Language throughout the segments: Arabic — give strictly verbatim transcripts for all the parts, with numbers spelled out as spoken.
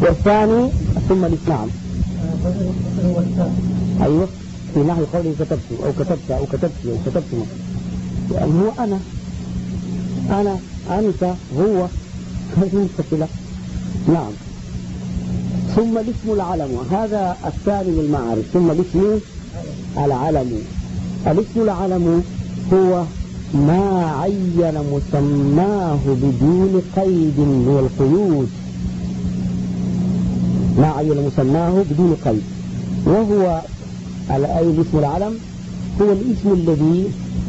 والثاني ثم الإسلام. أيوة في نحو قوله كتبت أو كتبت أو كتبت أو كتبت يعني هو أنا أنا أنت هو هذه مستقلة. نعم. ثم الاسم العلم، هذا الثاني للمعارف. ثم الاسم العلم. الاسم العلم هو ما عين مسماه بدون قيد من القيود، ما عين مسماه بدون قيد. وهو أي الاسم العلم هو الاسم الذي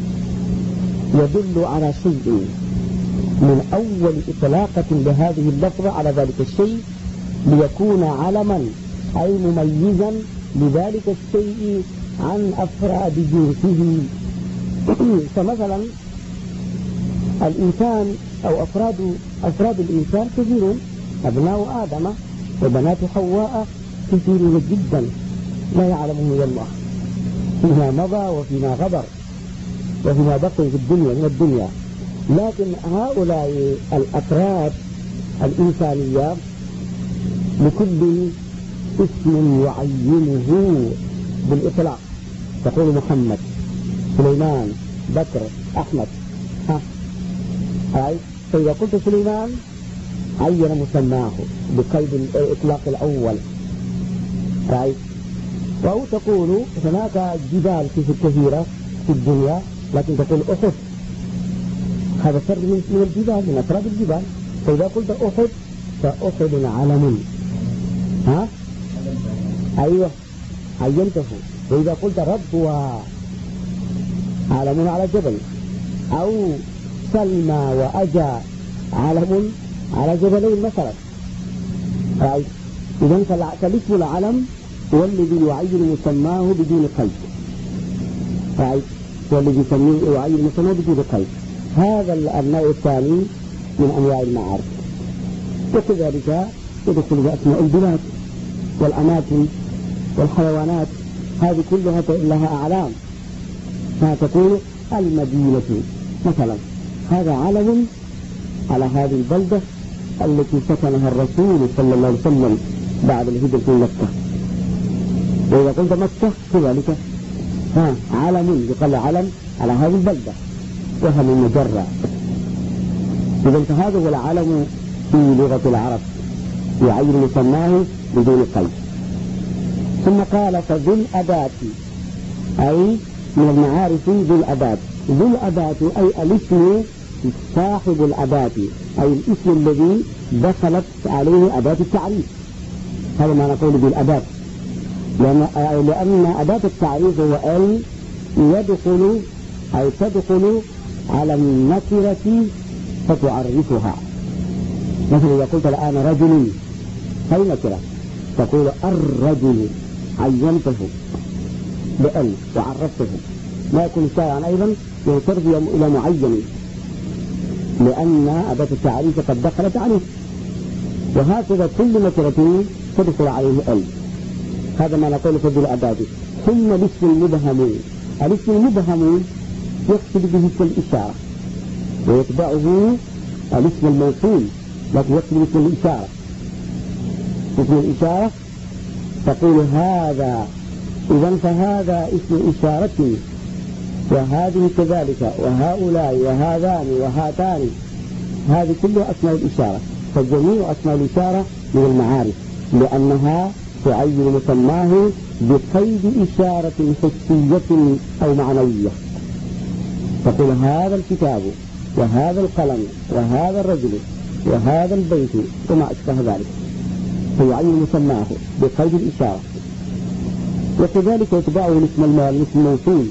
يدل على شيء من أول إطلاقة لهذه اللفظة على ذلك الشيء ليكون علما أي مميزا لذلك الشيء عن أفراد جنسه. فمثلا الإنسان أو أفراد أفراد الإنسان كثيرون، أبناء آدم وبنات حواء كثيرون جدا لا يعلمهم إلا الله، فيما مضى وفيما غبر وفيما بقي في الدنيا من الدنيا. لكن هؤلاء الأفراد الإنسانية لكل اسم يعينه بالإطلاق، تقول محمد، سليمان، بكر، أحمد، ها هاي. فإذا قلت سليمان عين مسماه بقيد الإطلاق الأول، هاي. أو تقول هناك جبال كثيرة في الدنيا لكن تقول أحد، هذا فرد من الجبال من أفراد الجبال. فإذا قلت أحد فأحد علم، ها أيوة عينته. وإذا قلت ربوى علم على جبل، أو سلمى وأجا علم على جبلين مثلا. إذن فالاسم العلم هو الذي يعين مسماه بدون قيد، هو الذي يعين مسماه بدون قيد. هذا النوع الثاني من أنواع المعارف. وكذلك يدخل بأسماء البلاد والأماكن والحيوانات، هذه كلها لها أعلام. فتقول المدينة مثلا، هذا علم على هذه البلدة التي سكنها الرسول صلى الله عليه وسلم بعد الهجرة من مكة. وإذا قلت مكة كذلك ها علم، يقال علم على هذه البلدة وهم المجرة. إذا فهذا هو العلم في لغة العرب، يعين مسماه بدون قيد. ثم قال فذو الأداة، أي من المعارف ذو الأداة. ذو الأداة أي الاسم صاحب الأداة، أي الاسم الذي دخلت عليه أداة التعريف. هذا ما نقول بالأداة، لأن, لأن أداة التعريف هو أن يدخل أو تدخل على النكرة فتعرفها. مثلا إذا قلت الآن رجل هي نكرة، تقول الرجل عينته بأن وعرفته. لا يكون شائعا أيضا يترجم إلى معين لأن أداة التعريف قد دخلت عليه. وهكذا كل نكرة تدخل عليه ال. هذا ما نقول في الأداة. ثم الاسم المبهم، الاسم المبهم يقصد به اسم الإشارة ويتبعه الاسم الموصول، لكن يقصد باسم الإشارة. اسم الإشارة تقول هذا، إذن فهذا اسم إشارة، وهذه كذلك، وهؤلاء وهذان وهاتان، هذه كلها أسماء الإشارة. فجميع أسماء الإشارة من المعارف لأنها تعين مسماه بقيد إشارة حسية أو معنوية. تقول هذا الكتاب وهذا القلم وهذا الرجل وهذا البيت وما أشبه ذلك، فيعين مسماه بقيد الإشارة. وكذلك يتبعه الاسم الموصول،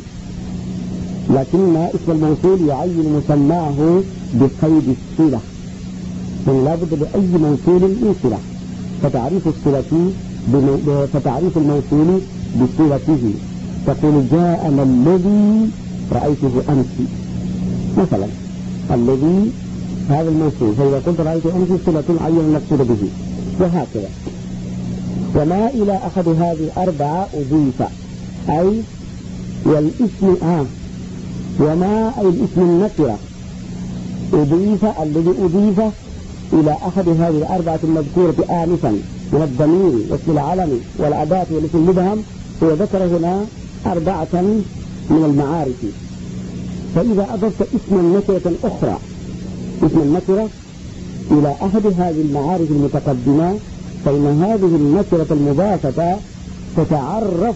لكن اسم الموصول يعين مسماه بقيد الصلة، يعني لا بد لأي موصول من صلة. فتعريف الصلة فتعريف الموصول بصلته، تقول جاءنا الذي رأيته أمس مثلا، الذي هذا الموصول. فإذا قلت رأيته أمس صلة عين المقصود به، وهكذا. وما إلى أحد هذه الأربعة أضيف، أي والاسم آه وما أي الاسم النكرة أضيف، الذي أضيف إلى أحد هذه الأربعة المذكورة آنفا من الضمير واسم العلم والأداة والاسم المبهم، هو ذكر هنا أربعة من المعارف. فإذا أضفت اسما نكرة أخرى، اسم النكرة إلى أحد هذه المعارف المتقدمة، فإن هذه النكرة المضافة تتعرف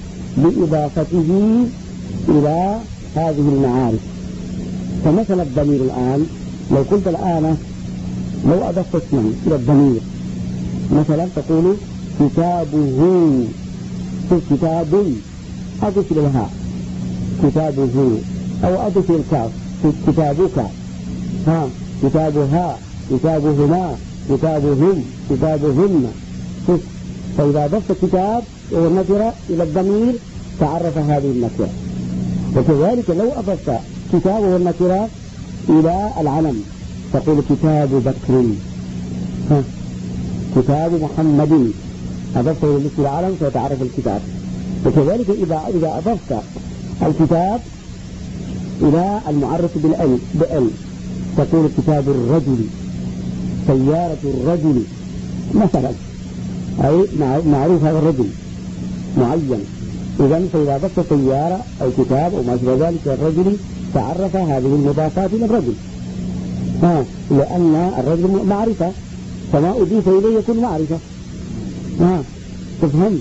بإضافته إلى هذه المعارف. فمثل الضمير الآن، لو قلت الآن لو أضفت اسما إلى الضمير، مثلا تقول كتابه، كتاب أضف إلى الهاء كتابه، أو أضف إلى الكاف كتابك، ها كتابها، كتابهما، كتابهم، كتابهن. فإذا أضفت كتاب والنكرة إلى الضمير تعرف هذه النكرة. وكذلك لو أضفت كتاب والنكرة إلى العلم تقول كتاب بكر، ها كتاب محمد، أضفته إلى العلم فتعرف الكتاب. وكذلك إذا إذا أضفت الكتاب إلى المعرف بالأل بأل تقول كتاب الرجل، سيارة الرجل مثلا، أي معروف هذا الرجل معين. إذن فإذا أضفت سيارة أو كتاب أو ما شابه ذلك الرجل تعرف هذه المضافات إلى الرجل، ها لأن الرجل معرفة، فما أضيف إليه يكون معرفة. ها تفهم؟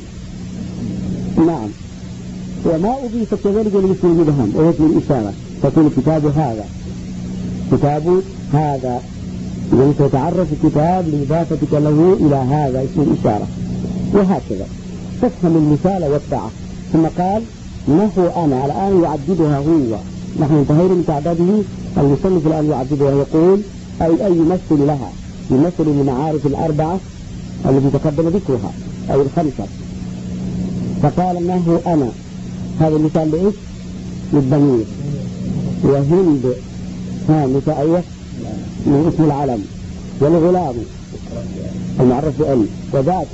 نعم. وما أضيف كذلك لاسم المبهم واسم الإشارة تكون كتاب هذا، كتاب هذا، إذن تتعرف كتاب لإضافتك له إلى هذا اسم الإشارة، وهكذا تفهم المثال والطاعة. ثم قال نحو أنا، الآن يعددها هو، نحن انتهينا من تعداده، المصنف الآن يعددها يقول أي أي يمثل لها، يمثل المعارف الأربعة التي تقدم ذكرها أو الخمسة. فقال نحو أنا، هذا المثال لإيش؟ للضمير. وهند، ها مثال أيه من اسم العلم. والغلام المعرف بأل، وذاك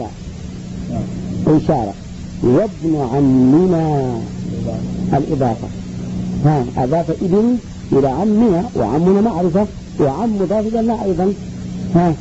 إشارة. وابن عمنا الإضافة، ها أضاف ابن إلى عمنا، وعمنا معرفة، وعم مضاف إلى أيضا. ها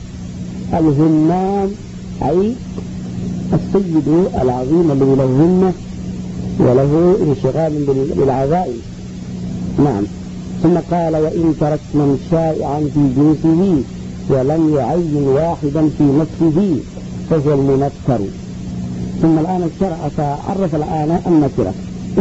الهمام أي السيد العظيم الذي له همة وله انشغال بالعزائم. نعم. ثم قال وإن ترك من شائعا في جنسه ولم يعين واحدا في نفسه فهو المنكر. ثم الآن الشرع فعرف الآن النكرة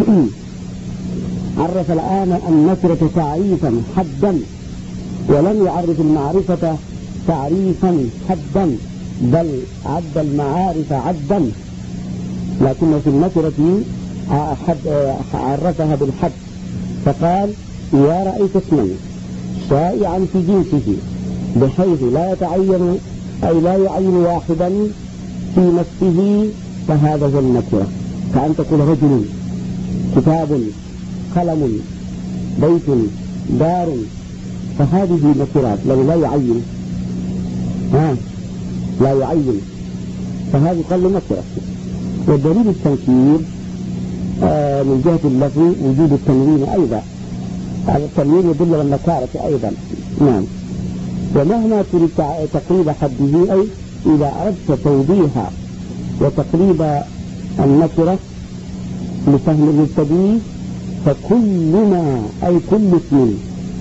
عرف الآن النكرة تعريفا حدا، ولم يعرف المعرفة تعريفا حدا، بل عد المعارف عدا، لكن في النكرة عرفها بالحد. فقال إذا رأيت اسما شائعا في جنسه بحيث لا يتعين أي لا يعين واحدا في نفسه فهذا هو النكرة. كأن تقول رجل، كتاب، قلم، بيت، دار، فهذه نكرات لأنه لا يعين، ها لا يعين، فهذه قل نكرة. والدليل التنكير آه من جهة اللفظ وجود التنوين أيضا، هذا التنوين يدل على النكارة أيضا. نعم. ومهما تريد تقريب حده، أي إذا أردت توضيح وتقريب النكرة لفهم المبتدئ، فكل ما أي كل اسم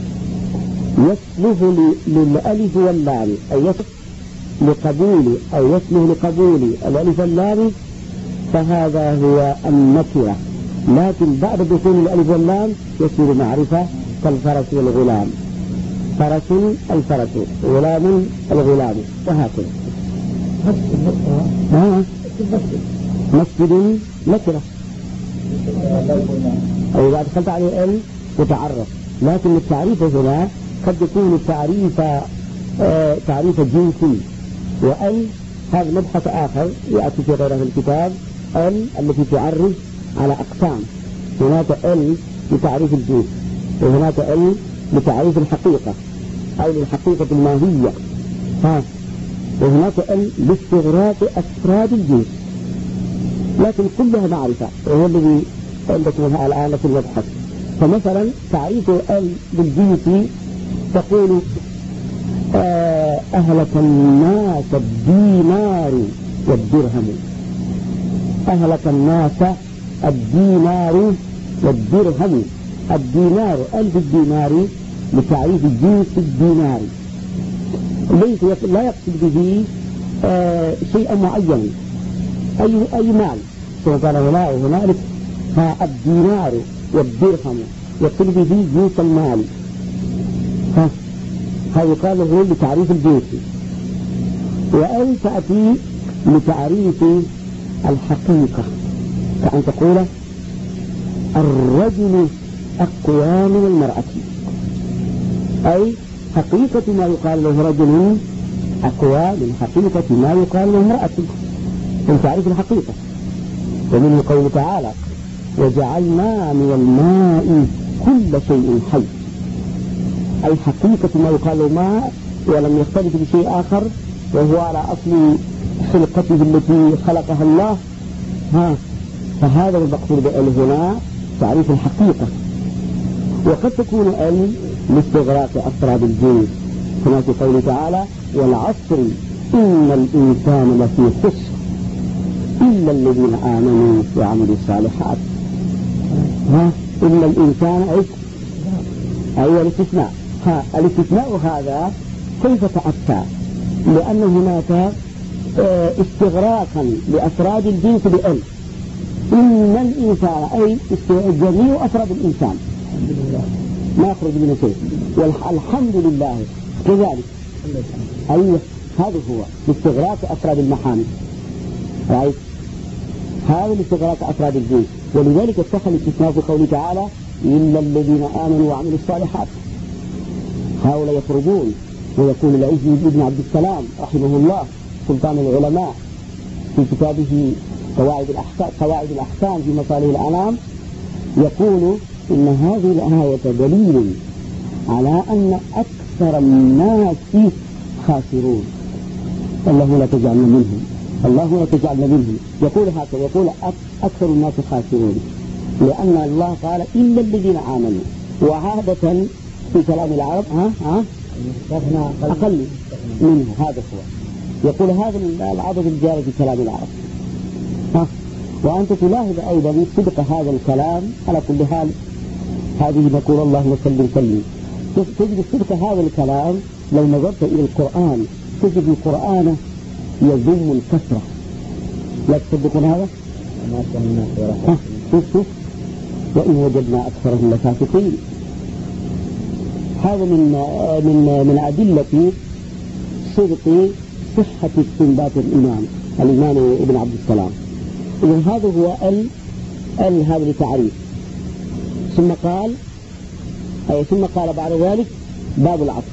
يصلح للألف واللام، أي يصلح لقبول أو يصلح لقبول الألف واللام، فهذا هو النكرة. لكن بعد دخول الألف واللام يصير معرفة، كالفرس والغلام، فرس الفرس، غلام الغلام، وهكذا. ها مسجد نكرة، أو إذا دخلت عليه ال يتعرف، لكن التعريف هنا قد يكون التعريف آه تعريف جنسي، وال هذا مبحث آخر يأتي في غيره الكتاب. ال التي تعرف على أقسام، هناك ال لتعريف الجنس، وهناك ال لتعريف الحقيقة أو للحقيقة الماهية، ها وهناك ال لاستغراق أفراد الجنس، لكن كلها معرفة، وهو الذي عندكم الآن في المبحث. فمثلا تعريف ال بالجنس تقول آه أهلك الناس الدينار والدرهم. أهلك الناس الدينار والدرهم. الدينار ألف الدينار لتعريف جنس الدينار، ليس لا يقصد به آه شيئا معينا، أي أي مال. قال هنا وهنالك الدينار والدرهم يقصد به جنس المال. ها هذا يقال له لتعريف الجنس. وأن تأتي لتعريف الحقيقة، كأن تقول الرجل أقوى من المرأة، أي حقيقة ما يقال له رجل أقوى من حقيقة ما يقال له امرأة، من تعريف الحقيقة. ومنه قوله تعالى وجعلنا من الماء كل شيء حي، أي حقيقة ما يقال له ماء ولم يختلف بشيء آخر، وهو على أصل خلقته التي خلقها الله. ها فهذا المقصود بأل هنا تعريف الحقيقة. وقد تكون أل لاستغراق أفراد الجنس، كما في قوله تعالى والعصر إن الإنسان لفي خسر إلا الذين آمنوا وعملوا الصالحات. ها إلا الإنسان أي أي الاستثناء. ها الاستثناء هذا كيف تأتى؟ لأن هناك استغراقا لأفراد الجنس بأل. إن الإنسان أي جميع أفراد الإنسان ما يخرج من شيء، والحمد لله كذلك. أيوة هذا هو لاستغراق أفراد المحامد، رأيت هذا لاستغراق أفراد الجنس. ولذلك اتخذ الاستثناء في قوله تعالى إلا الذين آمنوا وعملوا الصالحات، هؤلاء يخرجون. ويقول العز بن عبد السلام رحمه الله سلطان العلماء في كتابه قواعد الأحكام, قواعد الأحكام في مصالح الأنام، يقول إن هذه الآية دليل على أن أكثر الناس خاسرون. الله لا تجعلنا منهم، الله لا تجعلنا منهم. يقول هكذا، يقول أكثر الناس خاسرون، لأن الله قال إلا الذين آمنوا. وعادة في كلام العرب ها ها أقل منه، هذا هو. يقول هذا العدد الجاري في كلام العرب. ها وأنت تلاحظ أيضا صدق هذا الكلام على كل حال. هذه نقول اللهم سلم سلم. تجد صدق هذا الكلام لو نظرت إلى القرآن، تجد القرآن يذم الكثرة. لا تصدقون هذا؟ ها شوف شوف وإن وجدنا أكثرهم لفاسقين. هذا من من من أدلة صدق صحة استنباط الإمام الإمام ابن عبد السلام. إذن هذا هو ال ال هذا التعريف. ثم قال أي ثم قال بعد ذلك باب العطف.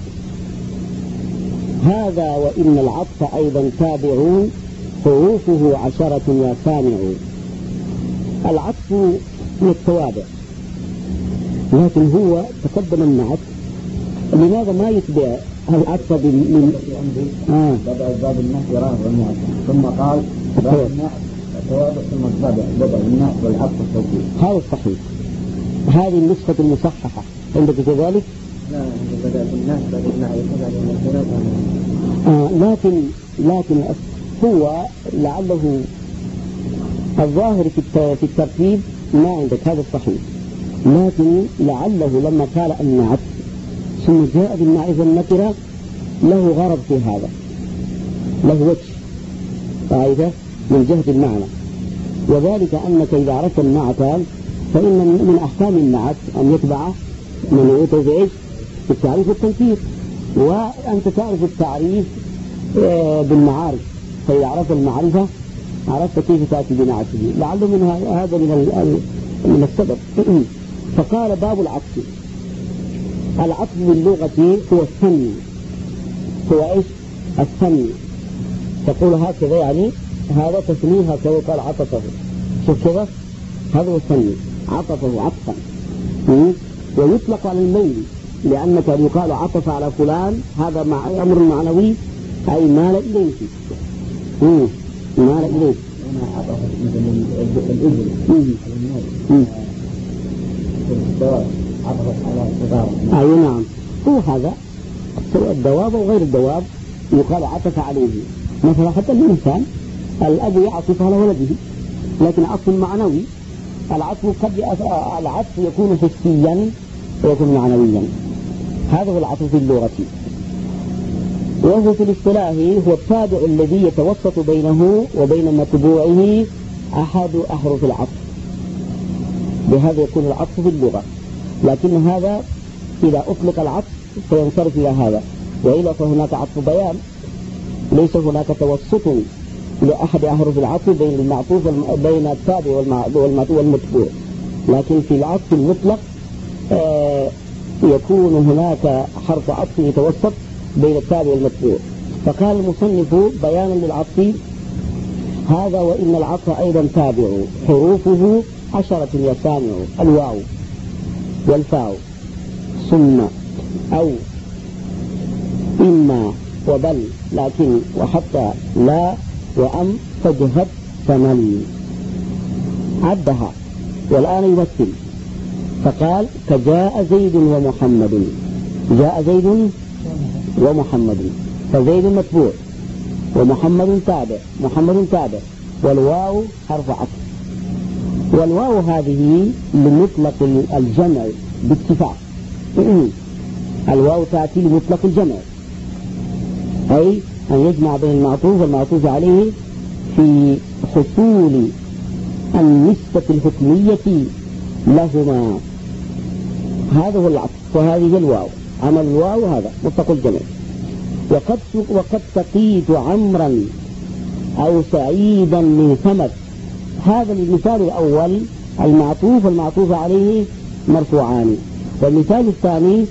هذا وإن العطف أيضا تابعون حروفه عشرة وسامعون. العطف من التوابع، لكن هو تقدم النعت. لماذا ما يتبع العطف من آه. بدأ باب النحو راه والنعت، ثم قال باب النحو التوابع ثم الطبع بدأ النحو والعطف التوكيد. هذا الصحيح. هذه النسخة المصححة عندك كذلك؟ لا بدأ بالنحو بدأ النحو كذلك. آه لكن لكن هو لعله الظاهر في الترتيب ما عندك هذا الصحيح، لكن لعله لما قال النعت ثم جاء بالمعرفة النكرة له غرض في هذا، له وجه فائدة من جهة المعنى. وذلك أنك إذا عرفت النعت فإن من أحكام النعت أن يتبع منعوته في إيش؟ في التعريف والتنكير، وأنت تعرف التعريف بالمعارف، فإذا عرفت المعرفة عرفت كيف تأتي بنعته. لعله من هذا من من السبب. فقال باب العطف. العطف باللغة هو الثني، هو إيش؟ الثني. تقول هكذا يعني هذا تثنيه هكذا، قال عطفه. شوف كذا هذا هو الثني، عطفه عطفا. ويطلق على الميل، لأنك يقال عطف على فلان هذا مع أمر معنوي، أي مال إليه. مم. مال إليه. أنا عطف مثل الإبل على النور، عطفت على الصغار. أي نعم، هو هذا سواء الدواب أو غير الدواب يقال عطف عليه. مثلا حتى الإنسان الأب يعطف على ولده، لكن عطف معنوي. العطف قد العطف يكون حسيا ويكون معنويا، هذا هو العطف في اللغة. وهو في الاصطلاح هو التابع الذي يتوسط بينه وبين متبوعه أحد أحرف العطف، بهذا يكون العطف في اللغة. لكن هذا إذا أطلق العطف فينصرف إلى هذا، وإلا فهناك عطف بيان، ليس هناك توسط لأحد أحرف العطف بين المعطوف بين التابع والمتبوع. لكن في العطف المطلق آه يكون هناك حرف عطف يتوسط بين التابع والمتبوع. فقال المصنف بيانا للعطف هذا: وإن العطف أيضا تابع، حروفه عشرة يسامع: الواو والفاء ثم أو إما وبل لكن وحتى لا وأم فاجهد فمل. عدها والآن يمثل، فقال: كجاء زيد ومحمد. جاء زيد ومحمد، فزيد متبوع ومحمد تابع، محمد تابع، والواو حرف عطف. والواو هذه لمطلق الجمع باتفاق. الواو تأتي لمطلق الجمع، أي أن يجمع بين المعطوف والمعطوف عليه في حصول النسبة الحكمية لهما. هذا هو العطف، وهذه الواو. عمل الواو هذا مطلق الجمع. وقد وقد سقيت عمرا أو سعيدا من ثمر. هذا المثال الأول المعطوف والمعطوف عليه مرفوعان، والمثال الثاني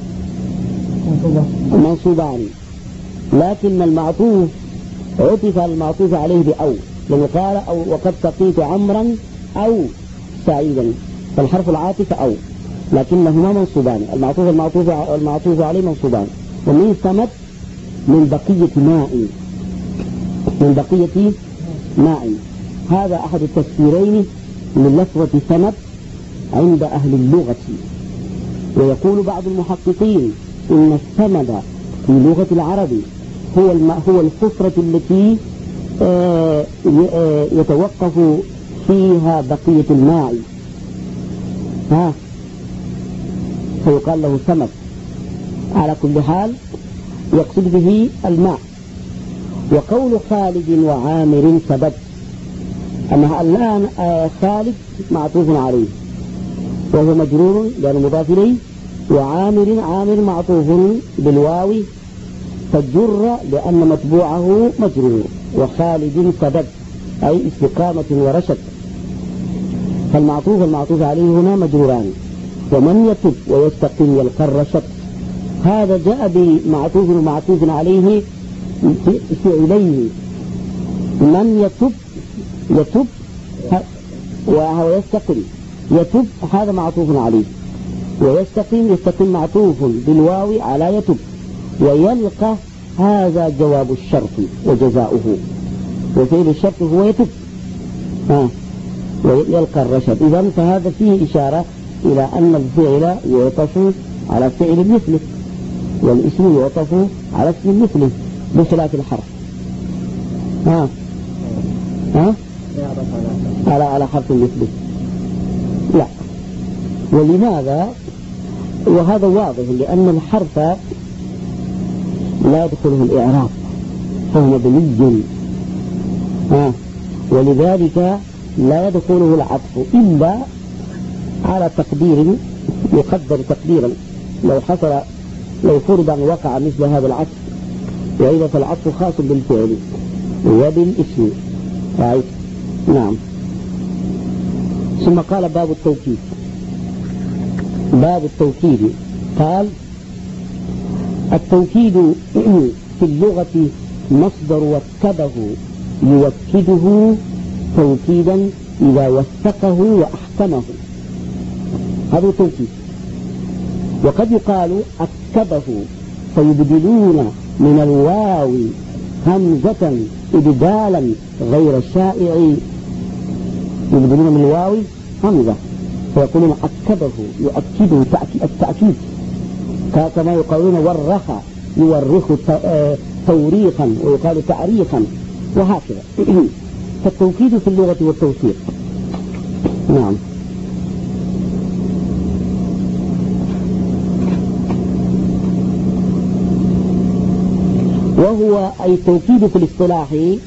منصوبان، لكن المعطوف عطف المعطوف عليه بأو، لأنه قال أو وقد سقيت عمرا أو سعيدا، فالحرف العاطف أو، لكنهما منصوبان. المعطوف المعطوف المعطوف عليه منصوبان. ومن ثمت من بقية ماء، من بقية ماء. هذا أحد التفسيرين للفظة ثمت عند أهل اللغة. ويقول بعض المحققين إن الثمد في لغة العرب هو هو الحفرة التي يتوقف فيها بقية الماء، ها فيقال له ثمد. على كل حال يقصد به الماء. وقول خالد وعامر سبب، أما الآن خالد معطوف عليه وهو مجرور لأنه مضاف إليه، وعامر عامر معطوف بالواو فجر لأن متبوعه مجرور، وخالد سبب أي استقامة ورشد. فالمعطوف والمعطوف عليه هنا مجروران. ومن يتب ويستقيم يلقى الرشد، هذا جاء بمعطوف ومعطوف عليه فعليه. من يتب يتب وهو يستقيم، يتب هذا معطوف عليه، ويستقيم يستقيم معطوف بالواو على يتب، ويلقى هذا جواب الشرط وجزاؤه، وفعل الشرط هو يتب ها ويلقى الرشد. إذن فهذا فيه إشارة إلى أن الفعل يعطف على فعل مثله، والاسم يعطف على اسم مثله بخلاف الحرف. ها ها على على حرف مثله لا. ولماذا؟ وهذا واضح، لأن الحرف لا يدخله الإعراب فهو مبني، ها ولذلك لا يدخله العطف إلا على تقدير يقدر تقديرا لو حصل لو فرض أن وقع مثل هذا العطف، وإذا فالعطف خاص بالفعل وبالاسم. رأيت؟ نعم. ثم قال باب التوكيد. باب التوكيد قال: التوكيد في اللغة مصدر وكده يوكده توكيدا إذا وثقه وأحكمه، هذا التوكيد. وقد يقال أكده، فيبدلون من الواو همزة إبدالا غير الشائع، يبدلون من الواو همزة فيقولون أكده يؤكده التأكيد، كما يقولون ورخ يورخ توريخا ويقال تعريخا، وهكذا. فالتوكيد في اللغة والتوثيق. نعم. وهو أي التوكيد في الاصطلاح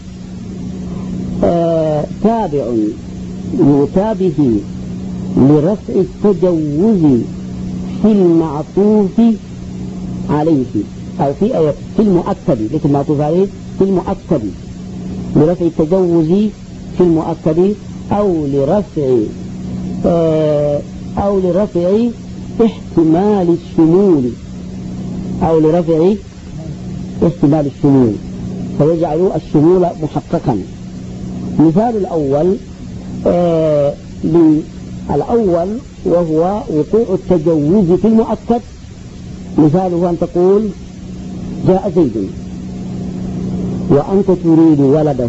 آه تابع يؤتى به لرفع التجوز في المعطوف عليه أو في في المؤكد، ليس المعطوف عليه، في المؤكد لرفع التجوز في المؤكد أو لرفع آه أو لرفع احتمال الشمول أو لرفع احتمال الشمول، فيجعلوا الشمول محققا. مثال الأول آه الأول وهو وقوع التجوز في المؤكد، مثاله أن تقول جاء زيد وأنت تريد ولده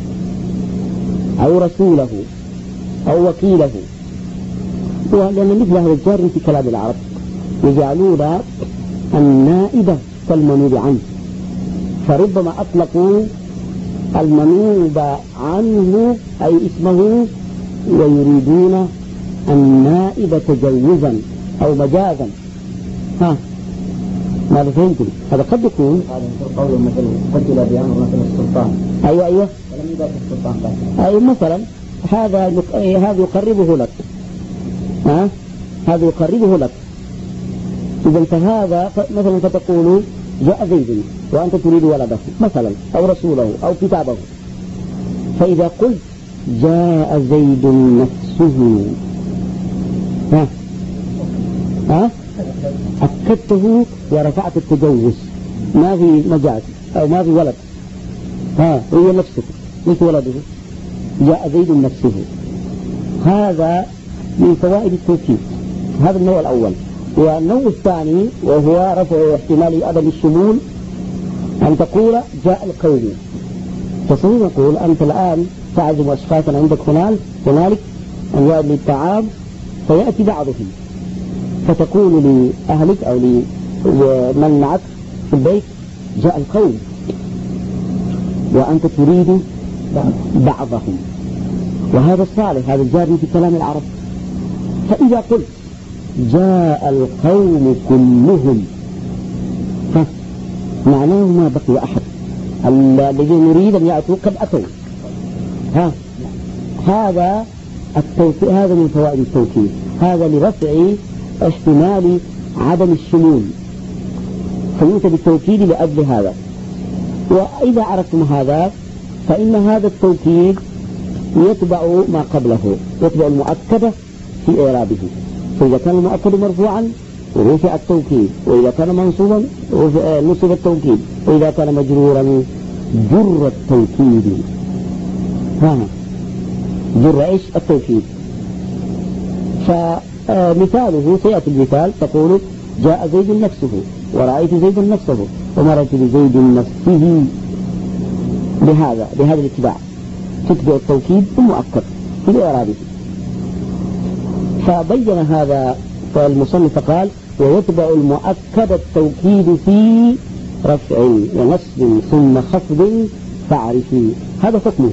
أو رسوله أو وكيله، لأن مثل هذا الجار في كلام العرب يجعلون النائب كالمنوب عنه، فربما أطلقوا المنوب عنه أي اسمه ويريدون النائب تجوزا أو مجازا. ها ماذا فهمتم؟ هذا قد يكون هذا قول مثلا قتل بأمر مثل السلطان. أيوة أيوة ولم يبقى السلطان بس. أي مثلا هذا هذا يقربه لك، ها هذا يقربه لك. إذا فهذا مثلا فتقول جاء زيد وأنت تريد ولده مثلا أو رسوله أو كتابه، فإذا قلت جاء زيد نفسه ها ها أكدته ورفعت التجوز، ما في مجاز أو ما في ولد، ها هي نفسه مش ولده، جاء زيد نفسه. هذا من فوائد التوكيد، هذا النوع الأول. والنوع الثاني وهو رفع احتمال عدم الشمول، أن تقول جاء القوم، تصير نقول أنت الآن تعزم أشخاصا عندك هنالك هنالك أنواع للطعام، فيأتي بعضهم فتقول لأهلك أو لمن معك في البيت جاء القوم وأنت تريد بعضهم، وهذا الصالح، هذا الجاري في كلام العرب. فإذا قلت جاء القوم كلهم معناه ما بقي أحد، الذين نريد أن يأتوا قد أتوا. ها هذا التوكيد، هذا من فوائد التوكيد، هذا لرفع احتمال عدم الشمول، فيؤتى بالتوكيد لأجل هذا. وإذا عرفتم هذا فإن هذا التوكيد يتبع ما قبله، يتبع المؤكد في إعرابه، فإذا كان المؤكد مرفوعا رفع التوكيد، وإذا كان منصوبا نصب التوكيد، وإذا كان مجرورا جر التوكيد. ها جر ايش؟ التوكيد. فمثاله سيأتي المثال، تقول جاء زيد نفسه ورأيت زيد نفسه ومرت بزيد نفسه، بهذا بهذا الاتباع تتبع التوكيد المؤكد في إعرابه. فبين هذا فالمصنف قال ويتبع المؤكد التوكيد في رفع ونصب ثم خفض فاعرفي، هذا حكمه.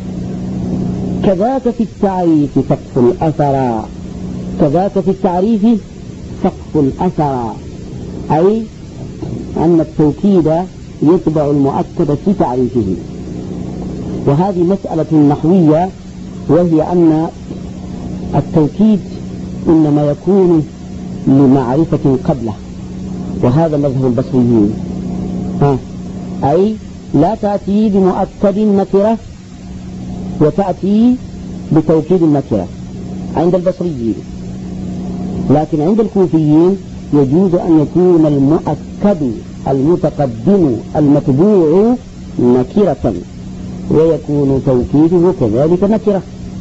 كذاك في التعريف سقف الأثر، كذاك في التعريف سقف الأثر، أي أن التوكيد يتبع المؤكد في تعريفه. وهذه مسألة نحوية، وهي أن التوكيد إنما يكون لمعرفة قبله، وهذا مذهب البصريين. ها أي لا تأتي بمؤكد النكرة وتأتي بتوكيد النكرة عند البصريين، لكن عند الكوفيين يجوز أن يكون المؤكد المتقدم المتبوع نكرة ويكون توكيده كذلك نكرة.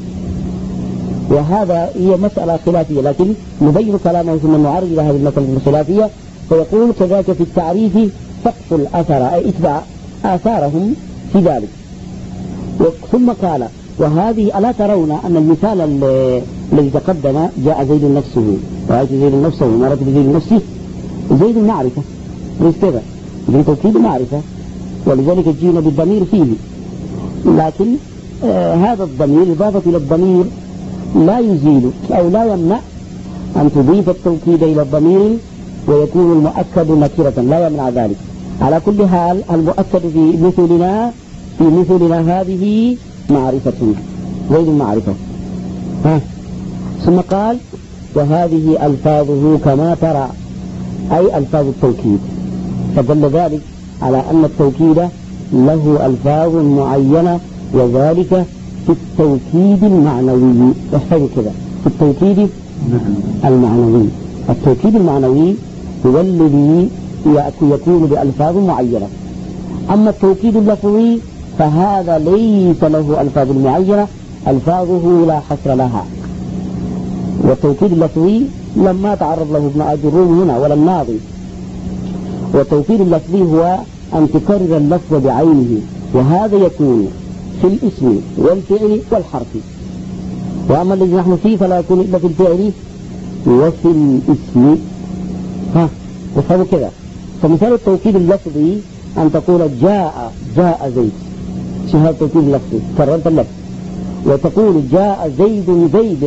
وهذا هي مسألة خلافية، لكن نبين كلامه ثم نعرض هذه المسألة الخلافية. فيقول كذلك في التعريف سقف الأثر، أي اتبع آثارهم في ذلك. ثم قال وهذه ألا ترون أن المثال الذي تقدم جاء زيد نفسه رأيت زيد نفسه ومرت بزيد نفسه، زيد معرفة ليس كذا، زيد توكيد معرفة، ولذلك جينا بالضمير فيه. لكن آه هذا الضمير إضافة إلى الضمير لا يزيل أو لا يمنع أن تضيف التوكيد إلى الضمير ويكون المؤكد نكرة، لا يمنع ذلك. على كل حال المؤكد في مثلنا في مثلنا هذه معرفة غير المعرفة. ها ثم قال وهذه ألفاظه كما ترى، أي ألفاظ التوكيد، فدل ذلك على أن التوكيد له ألفاظ معينة، وذلك في التوكيد المعنوي. احفظوا كذا، في التوكيد المعنوي. التوكيد المعنوي هو الذي يكون بألفاظ معينة. أما التوكيد اللفظي فهذا ليس له ألفاظ معينة، ألفاظه لا حصر لها. والتوكيد اللفظي لما تعرض له ابن أجروم هنا ولا الناظم. والتوكيد اللفظي هو أن تكرر اللفظ بعينه، وهذا يكون في الاسم والفعل والحرف. وأما الذي نحن فيه فلا يكون إلا في الفعل وفي الاسم. ها وفهموا كذا. فمثال التوكيد اللفظي أن تقول جاء جاء زيد، هذا التوكيد اللفظي، كررت اللفظ. وتقول جاء زيد زيد،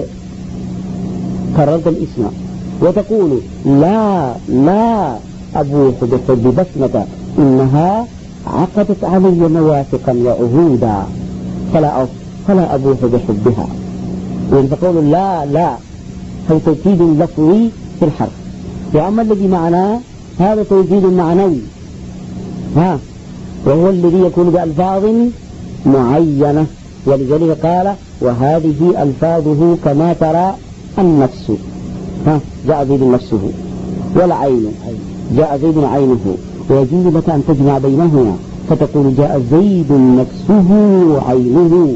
كررت الاسم. وتقول لا لا أبوح بحب بسمة إنها عقدت علي مواثقا وعهودا فلا فلا أبوح بحبها. وإن تقول لا لا هو توكيد لفظي في الحرف. وأما الذي معناه هذا توكيد معنوي، ها وهو الذي يكون بألفاظ معينة. ولذلك قال وهذه ألفاظه كما ترى النفس، ها جاء زيد نفسه، والعين جاء زيد عينه. ويجوز لك أن تجمع بينهما فتقول جاء زيد نفسه عينه،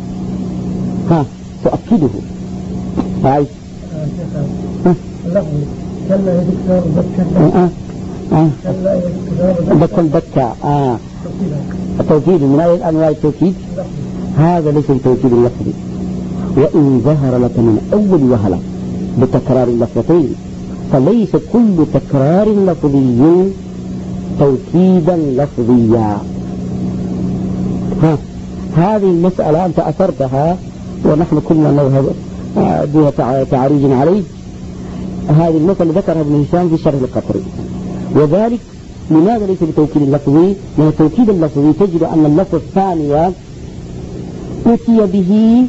ها تؤكده. هاي اللفظ كلا يذكر بكا كلا يذكر بكا بكا آه التوكيد من أنواع التوكيد هذا ليس التوكيد اللفظي. وإن ظهر لك من أول وهلة بتكرار اللفظتين فليس كل تكرار لفظي توكيدا لفظيا. ها هذه المسألة أنت أثرتها ونحن كنا نذهب دون تعريج عليه. هذه المسألة ذكرها ابن هشام في شرح القطري. وذلك لماذا ليس بتوكيد اللفظي؟ لأن التوكيد اللفظي تجد أن اللفظ الثاني أتي به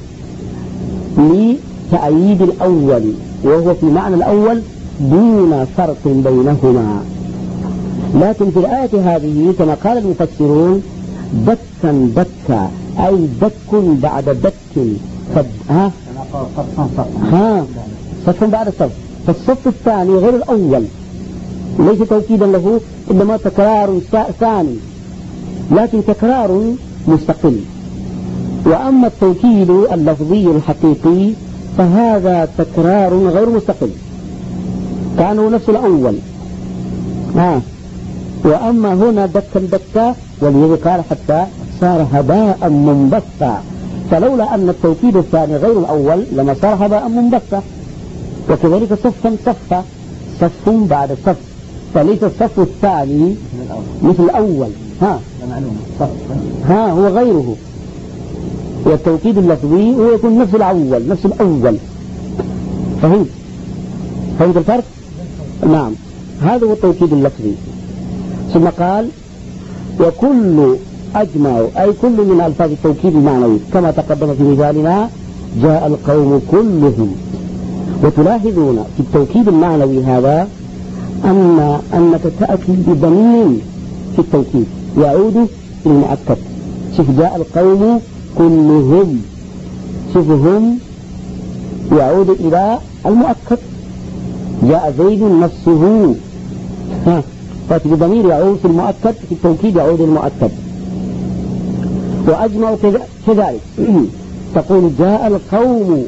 لتأييد الأول، وهو في معنى الأول دون فرق بينهما. لكن في الآية هذه كما قال المفسرون دكا دكا أي دك بعد دك. ها ها صف بعد صف. فالصف الثاني غير الأول ليس توكيدا له، إنما تكرار ثاني لكن تكرار مستقل. وأما التوكيد اللفظي الحقيقي فهذا تكرار غير مستقل، كانوا نفس الأول. ها وأما هنا دكا دكا، ولذلك قال حتى صار هباء منبثا. فلولا أن التوكيد الثاني غير الأول لما صار هباء منبثا. وكذلك صفا صفا، صف بعد صف، فليس الصف الثاني مثل الأول. ها ها هو غيره. والتوكيد اللفظي هو يكون نفس الأول نفس الأول. فهمت فهمت الفرق؟ نعم هذا هو التوكيد اللفظي. ثم قال وكل أجمع أي كل من ألفاظ التوكيد المعنوي كما تقدم في مثالنا جاء القوم كلهم. وتلاحظون في التوكيد المعنوي هذا أن أنك تأتي بضمير في التوكيد يعود للمؤكد. شوف جاء القوم كلهم، شوف هم يعود إلى المؤكد. جاء زيد نفسه، ها فأتي بضمير يعود في المؤكد، في التوكيد يعود للمؤكد. وأجمع كذلك تقول جاء القوم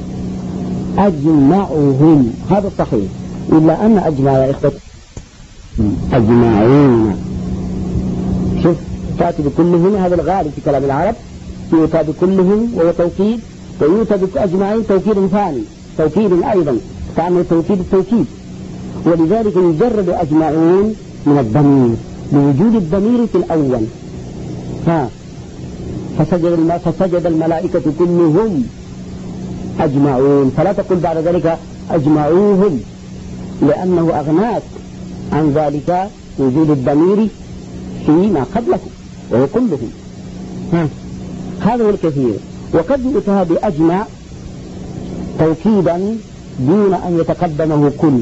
أجمعهم، هذا صحيح. إلا أن أجمع يا إخوة أجمعون. شوف تأتي بكلهم، هذا الغالب في كلام العرب، يؤتى بكلهم وهو توكيد، ويؤتى بأجمعين توكيد ثاني توكيد أيضا كأنه توكيد التوكيد. ولذلك يجرد أجمعون من الضمير لوجود الضمير في الأول. ها فسجد, فسجد الملائكة كلهم أجمعون، فلا تقل بعد ذلك أجمعوهم، لأنه أغناك عن ذلك وجود الضمير فيما قبله وهو كلهم. ها. هذا هو الكثير. وقد يؤتى بأجمع توكيدا دون أن يتقدمه كل،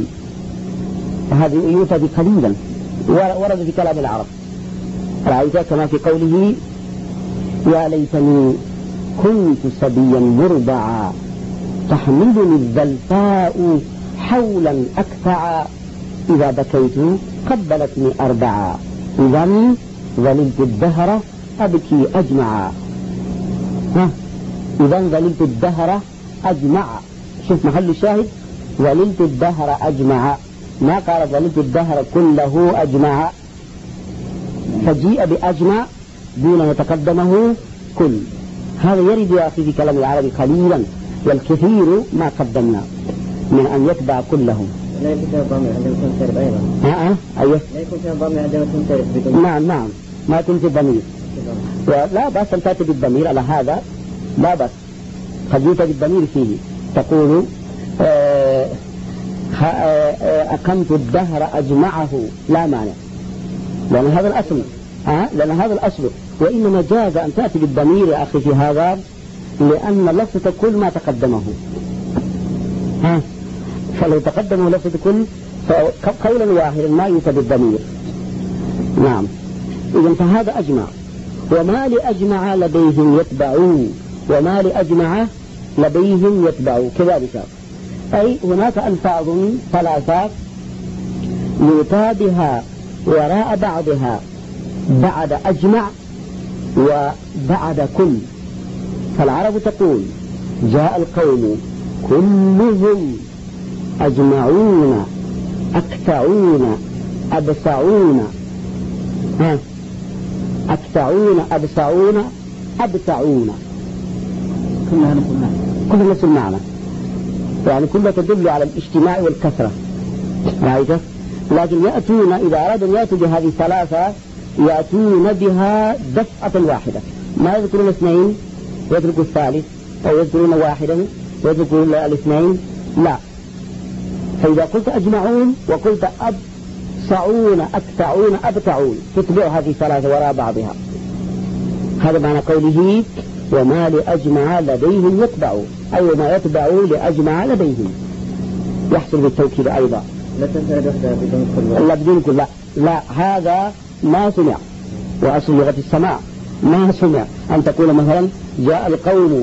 هذا يؤتى بقليلا ورد في كلام العرب، رأيت كما في قوله يا ليتني كنت صبيا مرضعا تحملني الذلفاء حولا أكفعا إذا بكيت قبلتني أربعا إذا ظللت الدهر أبكي أجمعا. ها إذا ظللت الدهر أجمع، شوف محل الشاهد، ظللت الدهر أجمع، ما قال ظللت الدهر كله أجمع، فجيء بأجمع دون يتقدمه كل. هذا يرد يا أخي في كلام العرب قليلا، والكثير ما قدمنا من أن يتبع كلهم. لا يكون فيها ضمير عندما تنصرف أيضا. ها أيوه. لا يكون فيها ضمير عندما تنصرف. نعم نعم ما تنسي الضمير، ولا بأس أن تأتي بالضمير على هذا، لا بأس قد يؤتى بالضمير فيه، تقول آه آه أقمت الدهر أجمعه، لا مانع، لأن هذا الأصل. آه لأن هذا الأصل، وإنما جاز أن تأتي بالضمير يا أخي في هذا لأن لفظة كل ما تقدمه. ها فلو تقدمه لفظة كل فقولا واحدا ما يؤتى بالضمير. نعم إذن فهذا أجمع. وما لأجمع لديهم يتبعون، وما لأجمع لديهم يتبعون كذلك، أي هناك ألفاظ ثلاثات يؤتى بها وراء بعضها بعد أجمع وبعد كل. فالعرب تقول جاء القوم كلهم أجمعون أكتعون أبسعون، ها أكتعون أبسعون أبتعون، كلها نفس المعنى، كلها نفس المعنى، يعني كلها تدل على الاجتماع والكثرة، رأيت؟ لكن يأتون إذا أرادوا أن يأتوا بهذه الثلاثة يأتون بها دفعة واحدة، ما يذكرون اثنين ويتركوا الثالث، أو يذكرون واحدا ويتركوا الاثنين، لا. فإذا قلت أجمعون وقلت أبسعون أكتعون أبتعون تتبع هذه الثلاثة وراء بعضها. هذا معنى قوله وما لأجمع لديهم يتبع، أي ما يتبع لأجمع لديهم، يحصل بالتوكيد أيضا. لا تنسى بدون كل، لا بدون كل، لا, لا هذا ما سمع، وأصل لغة السماع ما سمع أن تقول مثلا جاء القوم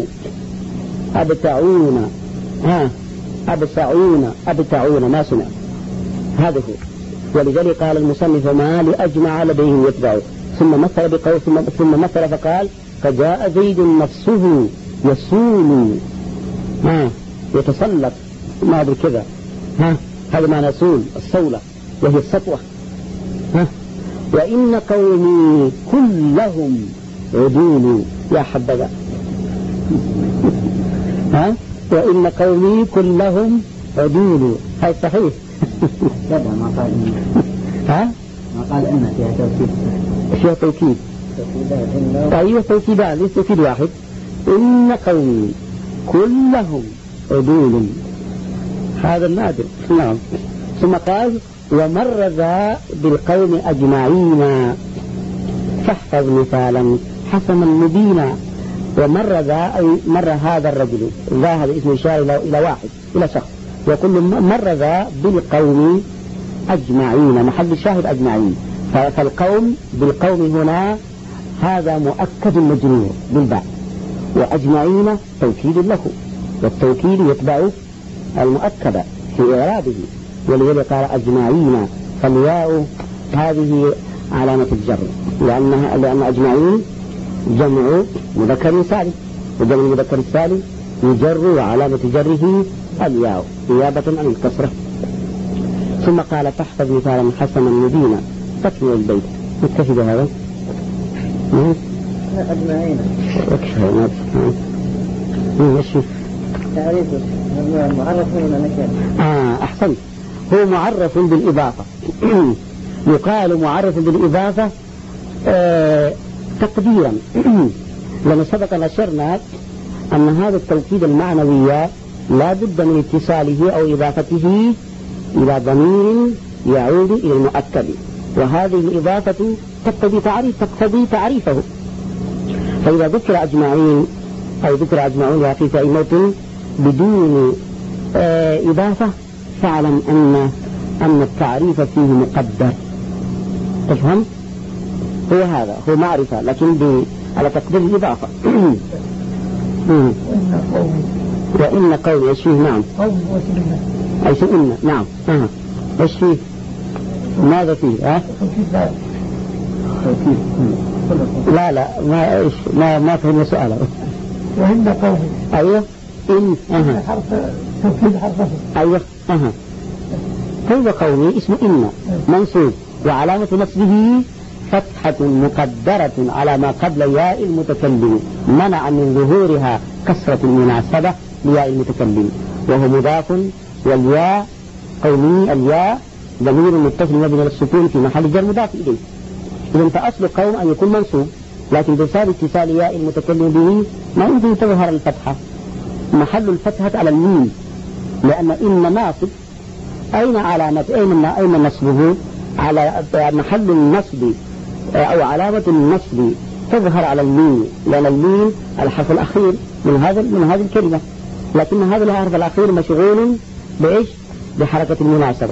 أبتعون ها أبسعون أبتعون، ما سمع، هذا هو. ولذلك قال المصنف ما لأجمع لديهم يتبع، ثم مثل بقول ثم, ثم مثل فقال فجاء زيد نفسه يسول، ها يتسلط، ما أدري كذا، ها هذا معنى سول، الصولة وهي السطوة. ها وإن قومي كلهم عدول، يا حبذا ها وإن قومي كلهم عدول، هاي صحيح. لا ما قال ها ما قال إن فيها توكيد، فيها توكيد، أيوة توكيدان ليس توكيد واحد. إن قومي كلهم عدول، هذا النادر. نعم. ثم قال ومر ذا بالقوم أجمعين فاحفظ مثالا حسنا مبينا. ومر ذا أي مر هذا الرجل، ذا هذا اسم إشارة إلى واحد إلى شخص، يقول مر ذا بالقوم أجمعين، محل الشاهد أجمعين. فالقوم بالقوم هنا هذا مؤكد مجرور بالباء، وأجمعين توكيد له، والتوكيد يتبع المؤكد في إعرابه، ولذلك قال أجمعين، فالياء هذه علامة الجر، لأنها لأن أجمعين جمع مذكر سالم، وجمع المذكر السالم يجر وعلامة جره الياء نيابة عن الكسرة. ثم قال فاحفظ مثالا حسنا مبينا، تكمل البيت. نكتفي بهذا. أجمعين. أكثر ما تفهم. تعريفه معرف ولا نكرة؟ آه أحسنت، هو معرف بالإضافة. يقال معرف بالإضافة آه تقديرا لأن سبق نشرنا أن هذا التوكيد المعنوي لا بد من اتصاله أو إضافته إلى ضمير يعود إلى المؤكد، وهذه الإضافة تقتضي تعريف تقتضي تعريفه. فإذا ذكر أجمعين أو ذكر أجمعين في كلمة بدون آه إضافة فاعلم أن أن التعريف فيه مقدر. تفهم؟ هو هذا هو معرفة لكن على تقدير الإضافة. وإن قوم ايش فيه؟ نعم ايش إن نعم اه ايش فيه؟ ماذا فيه؟ ها؟ لا لا ما ايش ما ما فهم سؤاله. وإن قوم ايوه إن اها حرف توكيد حرفه ايوه اها هو قومي اسمه إن منصوب وعلامة نصبه فتحة مقدرة على ما قبل ياء المتكلم منع من ظهورها كسرة المناسبة لياء المتكلم، وهو مضاف والياء قومي الياء ضمير متصل مبني على السكون في محل جر مضاف إليه. إذا فأصل قوم أن يكون منصوب، لكن بسبب اتصال ياء المتكلم به ما يمكن تظهر الفتحة، محل الفتحة على الميم، لأن إن ناصب أين علامة أين أين نصبه؟ على محل النصب أو علامة النصب تظهر على الميم، لأن الميم الحرف الأخير من هذا من هذه الكلمة، لكن هذا الحرف الأخير مشغول بإيش؟ بحركة المناسبة.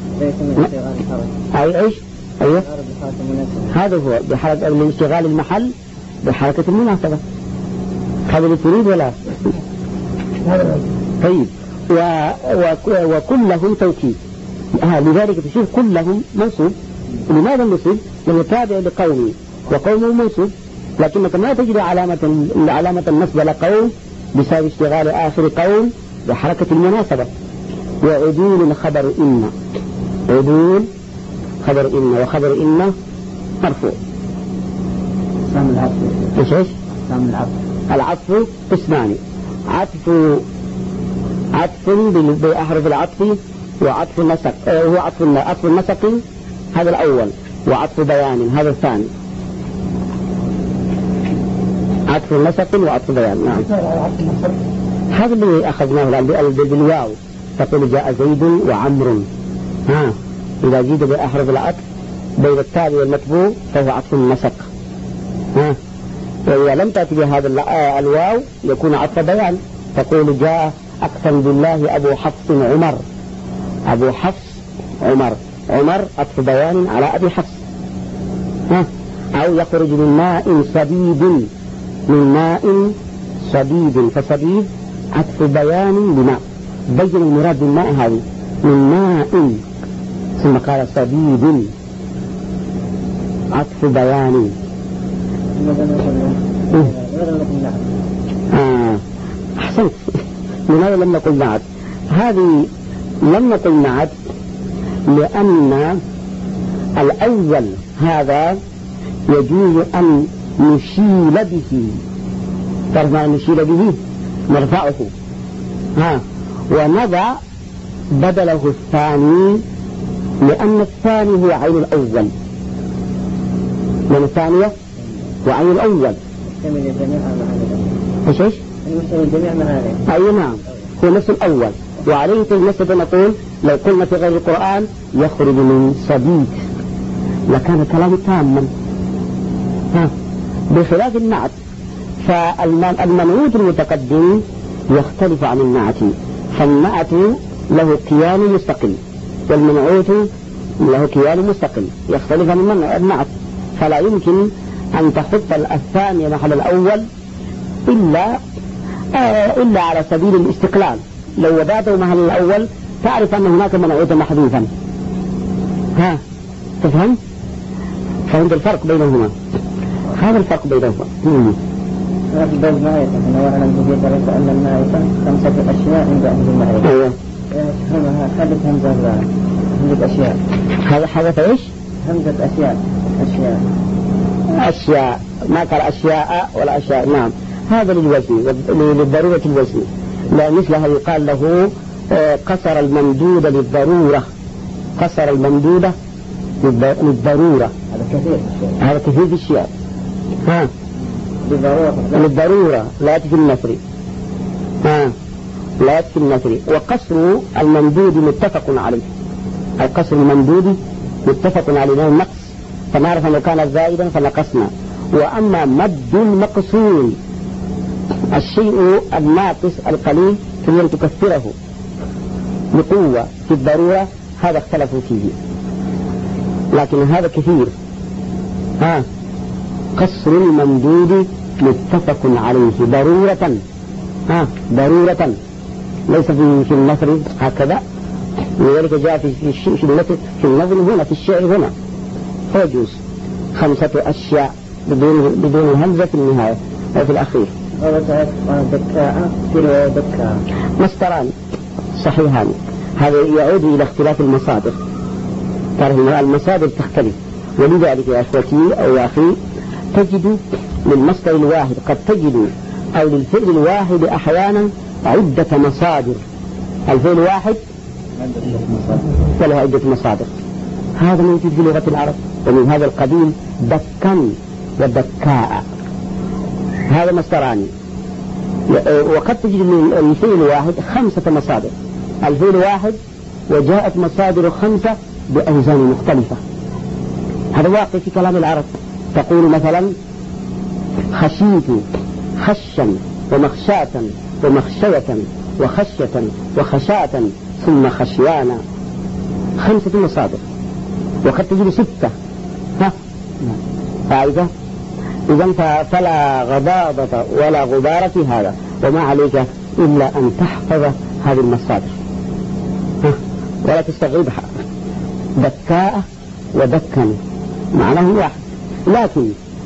أي إيش؟ أيوه هذا هو بحركة من اشتغال المحل بحركة المناسبة. هذا اللي تريد ولا؟ طيب و... و... وكلهم توكيد، آه لذلك تشوف كلهم منصوب. لماذا منصوب؟ لأنه تابع لقومه وقومه منصوب، لكنك ما تجد علامة علامة النصب لقوم بسبب اشتغال آخر قوم بحركة المناسبة. وعدول خبر إن، عدول خبر إن، وخبر إن مرفوع. سام العطف ايش ايش؟ سام العطف العطف قسمان، عطف عطف بأحرف العطف وعطف النسق، آه هو عطف عطف النسق هذا الأول، وعطف بيان هذا الثاني. عطف النسق وعطف بيان. نعم هذا اللي أخذناه بالواو، تقول جاء زيد وعمر. ها إذا زيد بأحرف العطف بين التالي والمتبوع فهو عطف النسق. ها وإذا لم تأتي بهذا الواو يكون عطف بيان، تقول جاء أقسم بالله أبو حفص عمر، أبو حفص عمر، عمر عطف بيان على أبي حفص. ها أو يخرج من ماء صديد، من ماء صديد، فصديد عطف بيان لماء، بين المراد بالماء هذه من ماء، ثم قال صديد عطف بيان. آه أحسنت. لماذا لم نقل نعت؟ هذه لم نقل نعت لأن الأول هذا يجوز أن نشيل به، تعرف ما نشيل به؟ نرفعه. ها ونضع بدله الثاني، لأن الثاني هو عين الأول، لأن الثانية هو عين الأول. ايش ايش؟ أي نعم هو نفس الأول، وعليه تجلسة نقول لو قلنا في غير القرآن يخرج من صديق لكان كلام تاما. ها بخلاف النعت، فالمنعوت المتقدم يختلف عن النعت، فالنعت له كيان مستقل والمنعوت له كيان مستقل يختلف عن النعت، فلا يمكن أن تحط الثاني محل الأول إلا آه إلا على سبيل الاستقلال. لو وضعته محل الأول تعرف أن هناك منعوتا محذوفا. ها تفهم؟ فهمت الفرق بينهما؟ هذا الفرق بينهما. هذا الباب معرفة، أنا وأعلم بذلك أن المعرفة خمسة أشياء عند أهل المعرفة. أيوه. يفهمها حدث همزة همزة أشياء. هذا حدث إيش؟ همزة أشياء أشياء أشياء، ما قال أشياء ولا أشياء. نعم هذا للوزن، للضرورة الوزن، لا مثلها يقال له قصر الممدود للضرورة، قصر الممدودة للضرورة. هذا كثير هذا كثير في الشيء. ها بالضرورة للضرورة لا في النثر. ها لا في النثر. وقصر الممدود متفق عليه. القصر الممدود متفق عليه النقص، فنعرف أنه كان زائدا فنقصنا. وأما مد مقصور الشيء الناقص القليل تريد أن تكثره بقوة في الضرورة، هذا اختلفوا فيه، لكن هذا كثير. ها قصر الممدود متفق عليه ضرورة. ها ضرورة ليس في في النثر هكذا، لذلك جاء في في الشيء في النثر في النظم هنا في الشعر هنا فيجوز خمسة أشياء بدون بدون همزة في النهاية أو في الأخير. دكاء في رواية دكاء مصدران صحيحان. هذا يعود إلى اختلاف المصادر، تعرف المصادر تختلف، ولذلك يا أخوتي أو يا أخي تجد للمصدر الواحد قد تجد أو للفعل الواحد أحيانا عدة مصادر. الفعل واحد وله عدة مصادر، هذا موجود في لغة العرب، ومن هذا القبيل دكا ودكاء، هذا مصدران. وقد تجد من الفعل الواحد خمسة مصادر، الفعل واحد وجاءت مصادر خمسة بأوزان مختلفة. هذا واقع في كلام العرب. تقول مثلا خشيت خشا ومخشاة ومخشية وخشية وخشاة ثم خشيانا، خمسة مصادر. وقد تجد ستة. ها فائدة. إذن فلا غضاضة ولا غبارة في هذا، وما عليك إلا أن تحفظ هذه المصادر ولا تستغربها. دكاء ودكا معناه واحد، لكن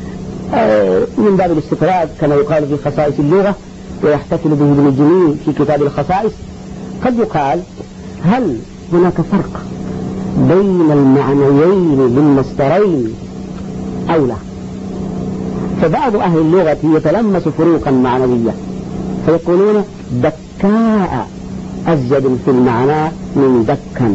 من باب الاستطراد كما يقال في خصائص اللغة ويحتفل به ابن الجميل في كتاب الخصائص، قد يقال هل هناك فرق بين المعنيين بالمصدرين أو لا؟ فبعض أهل اللغة يتلمس فروقا معنوية فيقولون دكاء أزيد في المعنى من دكا،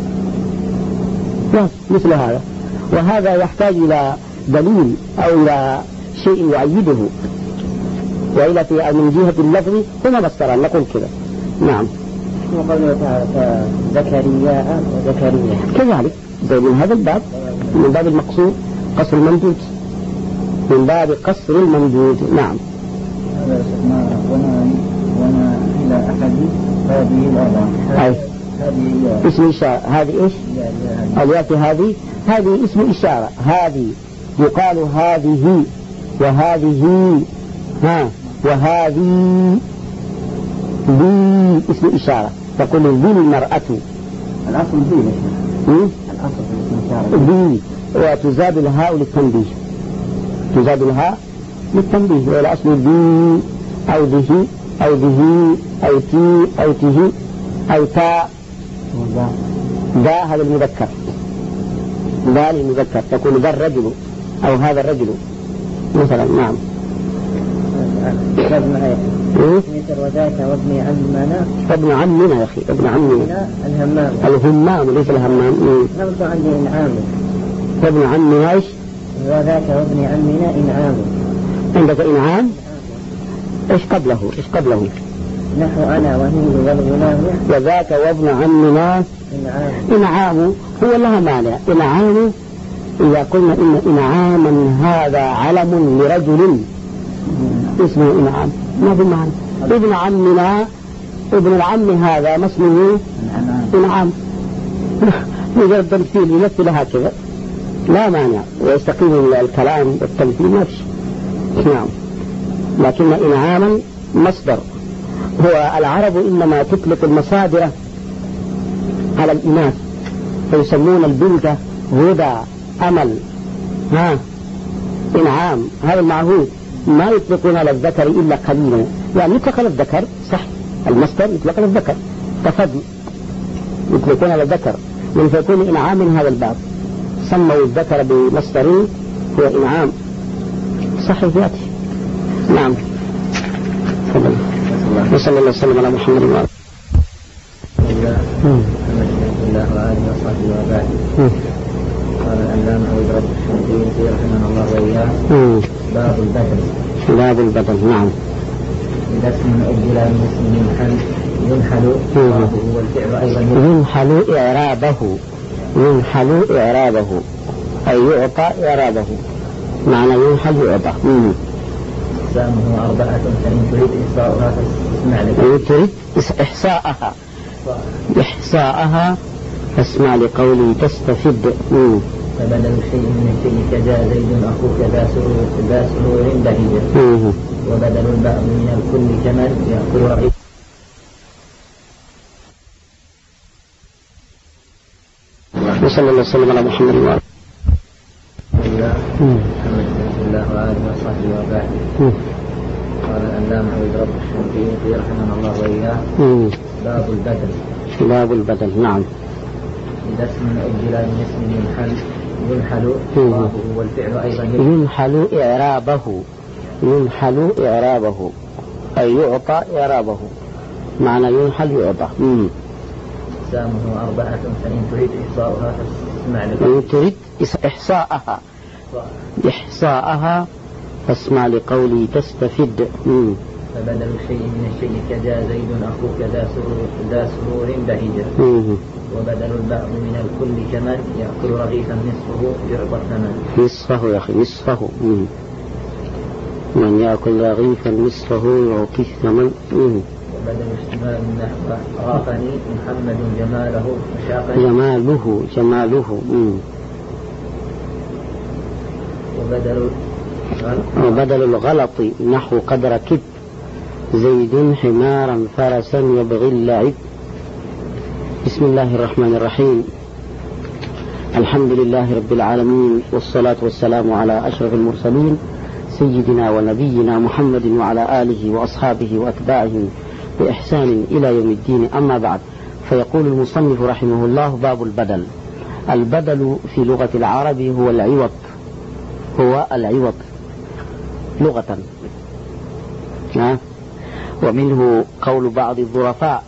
مثل هذا. وهذا يحتاج إلى دليل أو إلى شيء يؤيده، وإلى من جهة اللفظ هنا مصدران نقول كذا. نعم. وقالوا زكرياء وزكريا كذلك زي من هذا الباب، من باب المقصود قصر الممدود، من باب قصر الممدود. نعم. هذا وما وما إلى أحد هذه الأربعة. أي هذه اسم إشارة. هذه إيش؟ الياء هذه هذه اسم إشارة. هذه يقال هذه وهذه ها وهذه ذي اسم إشارة، تقول ذي المرأة. الأصل ذي الأصل ذي، وتزاد الهاء للتنبيه، تزاد الهاء للتنبيه، والأصل ذي أو ذه أو ذه أو تي أو ته أو تاء. ذا هذا المذكر، ذا المذكر تقول ذا الرجل أو هذا الرجل مثلا. نعم. مثل وذاك وابن عمنا. ابن عمنا يا أخي، ابن عمنا الهمام. الهمام ليس الهمام. نبص عندي إنعام. ابن عمنا إيش؟ وذاك وابن عمنا إنعام. عندك إنعام إيش قبله؟ إيش قبله؟ نحو أنا وهند والغلام. وذاك وابن عمنا إنعام. إنعام هو لها معنى. إنعام إذا قلنا إن إنعاما هذا علم لرجل اسمه إنعام، ما في معنى. ابن عمنا ابن العم هذا ما اسمه إنعام، مجرد تمثيل يمثل هكذا لا مانع ويستقيم الكلام والتمثيل نفسه. نعم. لكن إنعاما مصدر. هو العرب إنما تطلق المصادر على الإناث، فيسمون البنت هدى أمل ها إنعام، هذا المعهود. ما يطلقون على الذكر إلا قليلا، يعني يطلق على الذكر صح، المصدر يطلق على الذكر كفضل، يطلقون على الذكر من فيكون إنعام من هذا الباب. سموا الذكر بمصدره هو إنعام صح ذاته. نعم. تفضل. وصلى الله وسلم على محمد وعلى الله وآله وصحبه وبعد. قال العلامة أبو بكر الدين رحمه الله وإياه باب البدر. باب البدل. نعم. إذا اسم أجل من اسم ينحل ينحل إعرابه والفعل أيضا ينحل إعرابه ينحل إعرابه أي يعطى إعرابه، معنى ينحل يعطى. أقسامه أربعة فإن تريد إحصاؤها فاسمع لك. إن تريد إحصاءها إحصاءها فاسمع لقولي تستفد. فبدل شيء من الشيء كذا زيد أخوك ذا سرور ذا سرور بهيجة، وبدل البعض من الكل كمن يأكل رغيف. وصلى الله وسلم على محمد وعلى آله محمد رسول الله وآله وصحبه وبعد. قال العلامة عبد رب الشنقيطي رحمه الله وإياه باب البدل. باب البدل. نعم. إذا اسم أجل من اسم ينحل ينحل إعرابه والفعل أيضا ينحل إعرابه ينحل إعرابه أي يعطى إعرابه، معنى ينحل يعطى. أقسامه أربعة فإن تريد إحصاؤها فاسمع لك. إن تريد إحصاءها إحصاءها فاسمع لقولي تستفد. فبدل شيء من الشيء كذا زيد أخوك ذا سرور ذا سرور بهيجة، وبدل البعض من الكل كمن يأكل رغيفا نصفه يعطى الثمن. نصفه يا أخي نصفه. من يأكل رغيفا نصفه يعطي الثمن. وبدل اشتمال النحو رافني محمد جماله وشاقني جماله جماله. وبدل وبدل الغلط نحو قد ركب زيد حمارا فرسا يبغي اللعب. بسم الله الرحمن الرحيم. الحمد لله رب العالمين، والصلاة والسلام على أشرف المرسلين سيدنا ونبينا محمد وعلى آله وأصحابه وأتباعه بإحسان إلى يوم الدين. أما بعد، فيقول المصنف رحمه الله باب البدل. البدل في لغة العرب هو العوض هو العوض لغة. ومنه قول بعض الظرفاء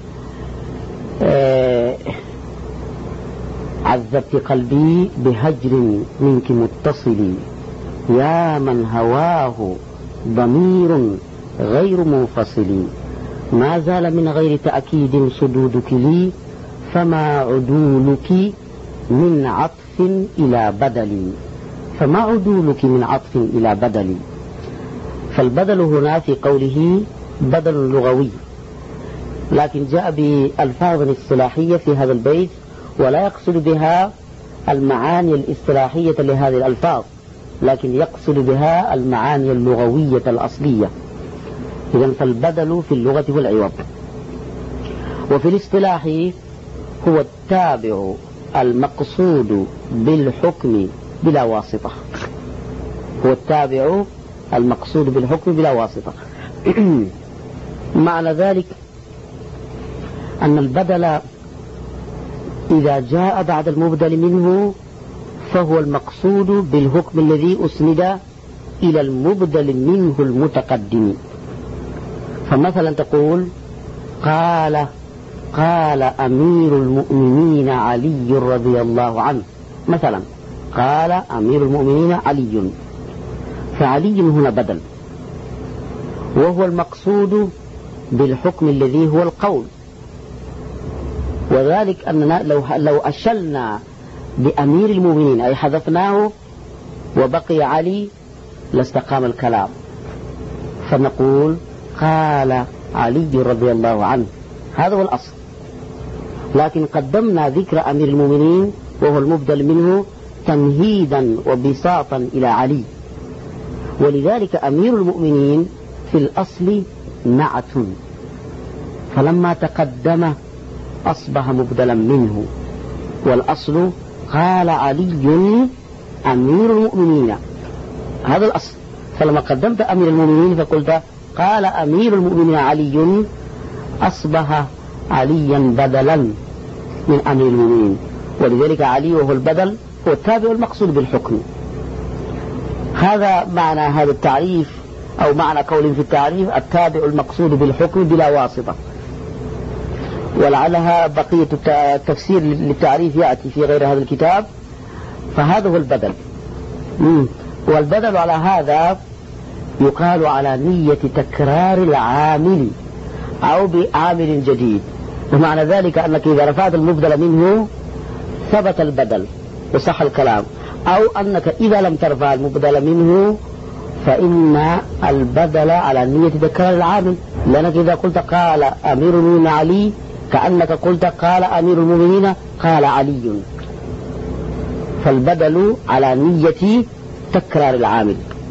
عذبت قلبي بهجر منك متصل، يا من هواه ضمير غير منفصل، ما زال من غير تأكيد صدودك لي، فما عدولك من عطف إلى بدل فما عدولك من عطف إلى بدل. فالبدل هنا في قوله بدل لغوي، لكن جاء بألفاظ اصطلاحية في هذا البيت، ولا يقصد بها المعاني الاصطلاحية لهذه الألفاظ، لكن يقصد بها المعاني اللغوية الأصلية. إذن فالبدل في اللغة هو العوض، وفي الاصطلاح هو التابع المقصود بالحكم بلا واسطة. هو التابع المقصود بالحكم بلا واسطة. معنى ذلك أن البدل إذا جاء بعد المبدل منه فهو المقصود بالحكم الذي أسند إلى المبدل منه المتقدم. فمثلا تقول قال قال أمير المؤمنين علي رضي الله عنه، مثلا قال أمير المؤمنين علي، فعلي هنا بدل، وهو المقصود بالحكم الذي هو القول. وذلك أننا لو, لو أشلنا بأمير المؤمنين أي حذفناه وبقي علي لاستقام الكلام، فنقول قال علي رضي الله عنه، هذا هو الأصل. لكن قدمنا ذكر أمير المؤمنين وهو المبدل منه تمهيدا وبساطا إلى علي، ولذلك أمير المؤمنين في الأصل نعت، فلما تقدم أصبح مبدلا منه، والأصل قال علي أمير المؤمنين، هذا الأصل. فلما قدمت أمير المؤمنين فقلت قال أمير المؤمنين علي، أصبح عليا بدلا من أمير المؤمنين، ولذلك علي وهو البدل هو التابع المقصود بالحكم. هذا معنى هذا التعريف، أو معنى قول في التعريف التابع المقصود بالحكم بلا واسطة. ولعلها بقية التفسير للتعريف يأتي في غير هذا الكتاب. فهذا هو البدل. والبدل على هذا يقال على نية تكرار العامل أو بعامل جديد. ومعنى ذلك أنك إذا رفعت المبدل منه ثبت البدل وصح الكلام، أو أنك إذا لم ترفع المبدل منه فإن البدل على نية تكرار العامل، لأنك إذا قلت قال أمير المؤمنين علي كأنك قلت قال أمير المؤمنين قال علي، فالبدل على نية تكرار العامل.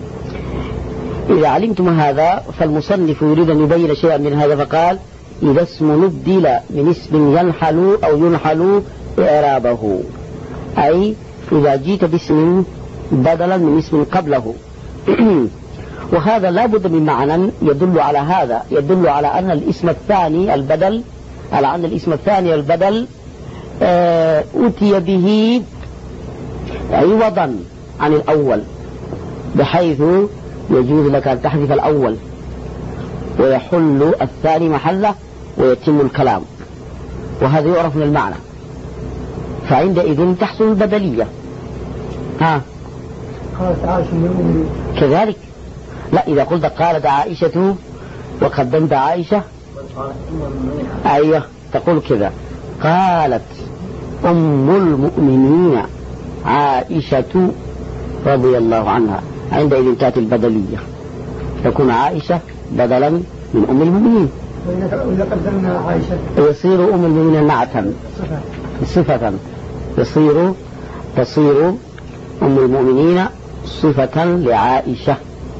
إذا علمتم هذا فالمصنف يريد أن يبين شيئا من هذا فقال إذا اسم نبدل من اسم ينحل أو ينحل إعرابه، أي إذا جيت باسم بدلا من اسم قبله. وهذا لا بد من معنى يدل على هذا، يدل على أن الاسم الثاني البدل على أن الاسم الثاني البدل أتي به عوضا عن الأول، بحيث يجوز لك أن تحذف الأول ويحل الثاني محله ويتم الكلام، وهذا يعرف من المعنى، فعندئذ تحصل البدلية. ها قالت عائشة كذلك، لا إذا قلت قالت عائشة وقدمت عائشة أيوه تقول كذا قالت أم المؤمنين عائشة رضي الله عنها، عندئذ تأتي البدلية، تكون عائشة بدلا من أم المؤمنين، وإذا قدمنا عائشة يصير أم المؤمنين نعتا صفة، يصير تصير أم المؤمنين صفة لعائشة.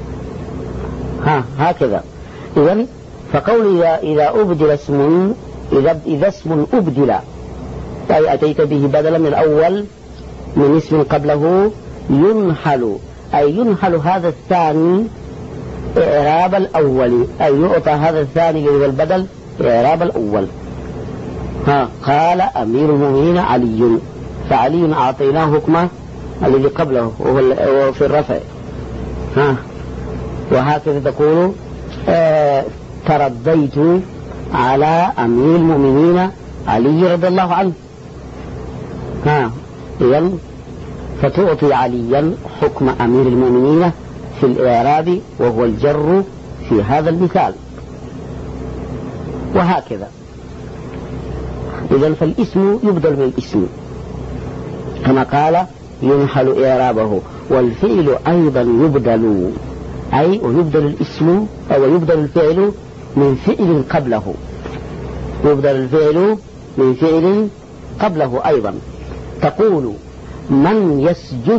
ها هكذا. إذن فقول إذا, إذا أبدل اسم إذا, إذا اسم أبدل أي أتيت به بدلا من الأول من اسم قبله ينحل، أي ينحل هذا الثاني إعراب الأول، أي يعطى هذا الثاني إلى البدل إعراب الأول. ها قال أمير المؤمنين علي، فعلي أعطيناه حكمه الذي قبله وهو في الرفع. ها وهكذا تقول آه ترديت على أمير المؤمنين علي رضي الله عنه. ها إذن فتعطي عليا حكم أمير المؤمنين في الإعراب وهو الجر في هذا المثال، وهكذا. إذن فالاسم يبدل من الاسم كما قال ينحل إعرابه، والفعل أيضا يبدل، أي ويبدل الاسم أو يبدل الفعل من فعل قبله، يبدل الفعل من فعل قبله أيضا. تقول من يسجد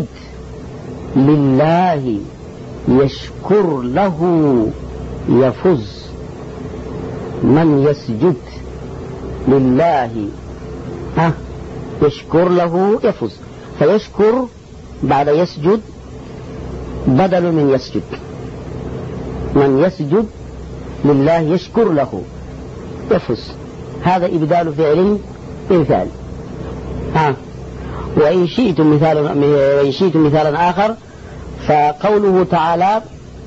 لله يشكر له يفز، من يسجد لله ها يشكر له يفز، فيشكر بعد يسجد بدل من يسجد، من يسجد لله يشكر له يفز، هذا إبدال فعل من فعل. ها وإن شئتم مثالا وإن شئتم مثالا آخر فقوله تعالى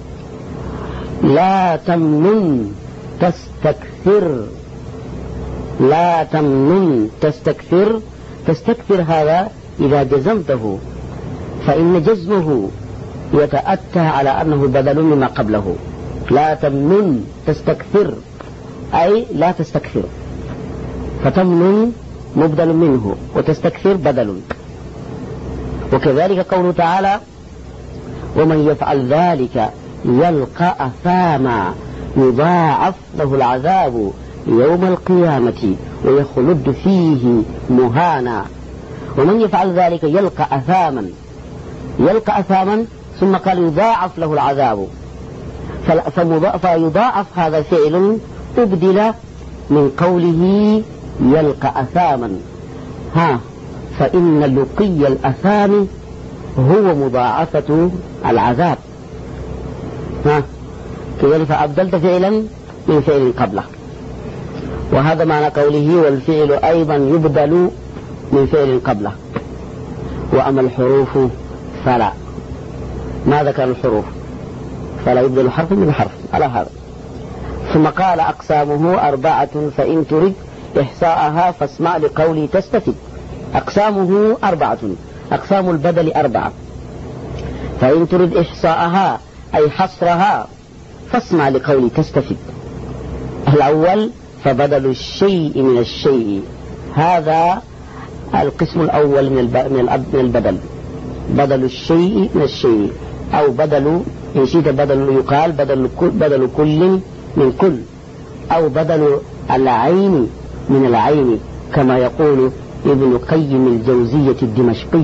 لا تمنن تستكثر، لا تمنن تستكثر، تستكثر هذا إذا جزمته فإن جزمه يتأتى على أنه بدل مما قبله، لا تمنن تستكثر أي لا تستكثر، فتمنن مبدل منه وتستكثر بدل. وكذلك قوله تعالى ومن يفعل ذلك يلقى أثاما يضاعف له العذاب يوم القيامة ويخلد فيه مهانا. ومن يفعل ذلك يلقى أثاما، يلقى أثاما ثم قال يضاعف له العذاب، فيضاعف هذا فعل أبدل من قوله يلقى أثاما. ها فإن لقي الأثام هو مضاعفة العذاب. ها كذلك فأبدلت فعلا من فعل قبله، وهذا معنى قوله والفعل أيضا يبدل من فعل قبله. وأما الحروف فلا، ما ذكر الحروف فلا يبدل حرف من حرف على هذا. ثم قال أقسامه أربعة فإن ترد إحصاءها فاسمع لقولي تستفد. أقسامه أربعة، أقسام البدل أربعة، فإن ترد إحصاءها أي حصرها، فاسمع لقولي تستفد. الأول فبدل الشيء من الشيء، هذا القسم الأول من البدل، بدل الشيء من الشيء، أو بدل إن شئت بدل يقال بدل بدل كل من كل، أو بدل العين من العين كما يقول ابن قيم الجوزية الدمشقي،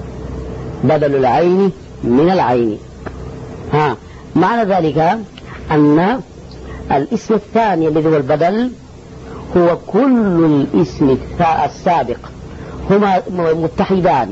بدل العين من العين. ها معنى ذلك أن الاسم الثاني الذي هو البدل هو كل الاسم السابق، هما متحدان.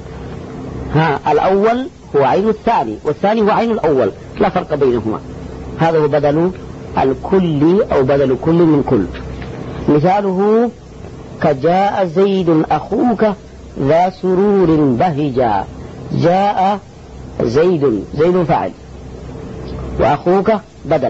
ها الأول هو عين الثاني، والثاني هو عين الأول، لا فرق بينهما. هذا هو بدل الكل أو بدل كل من كل. مثاله كجاء زيد أخوك ذا سرور بهجا. جاء زيد، زيد فاعل، وأخوك بدل،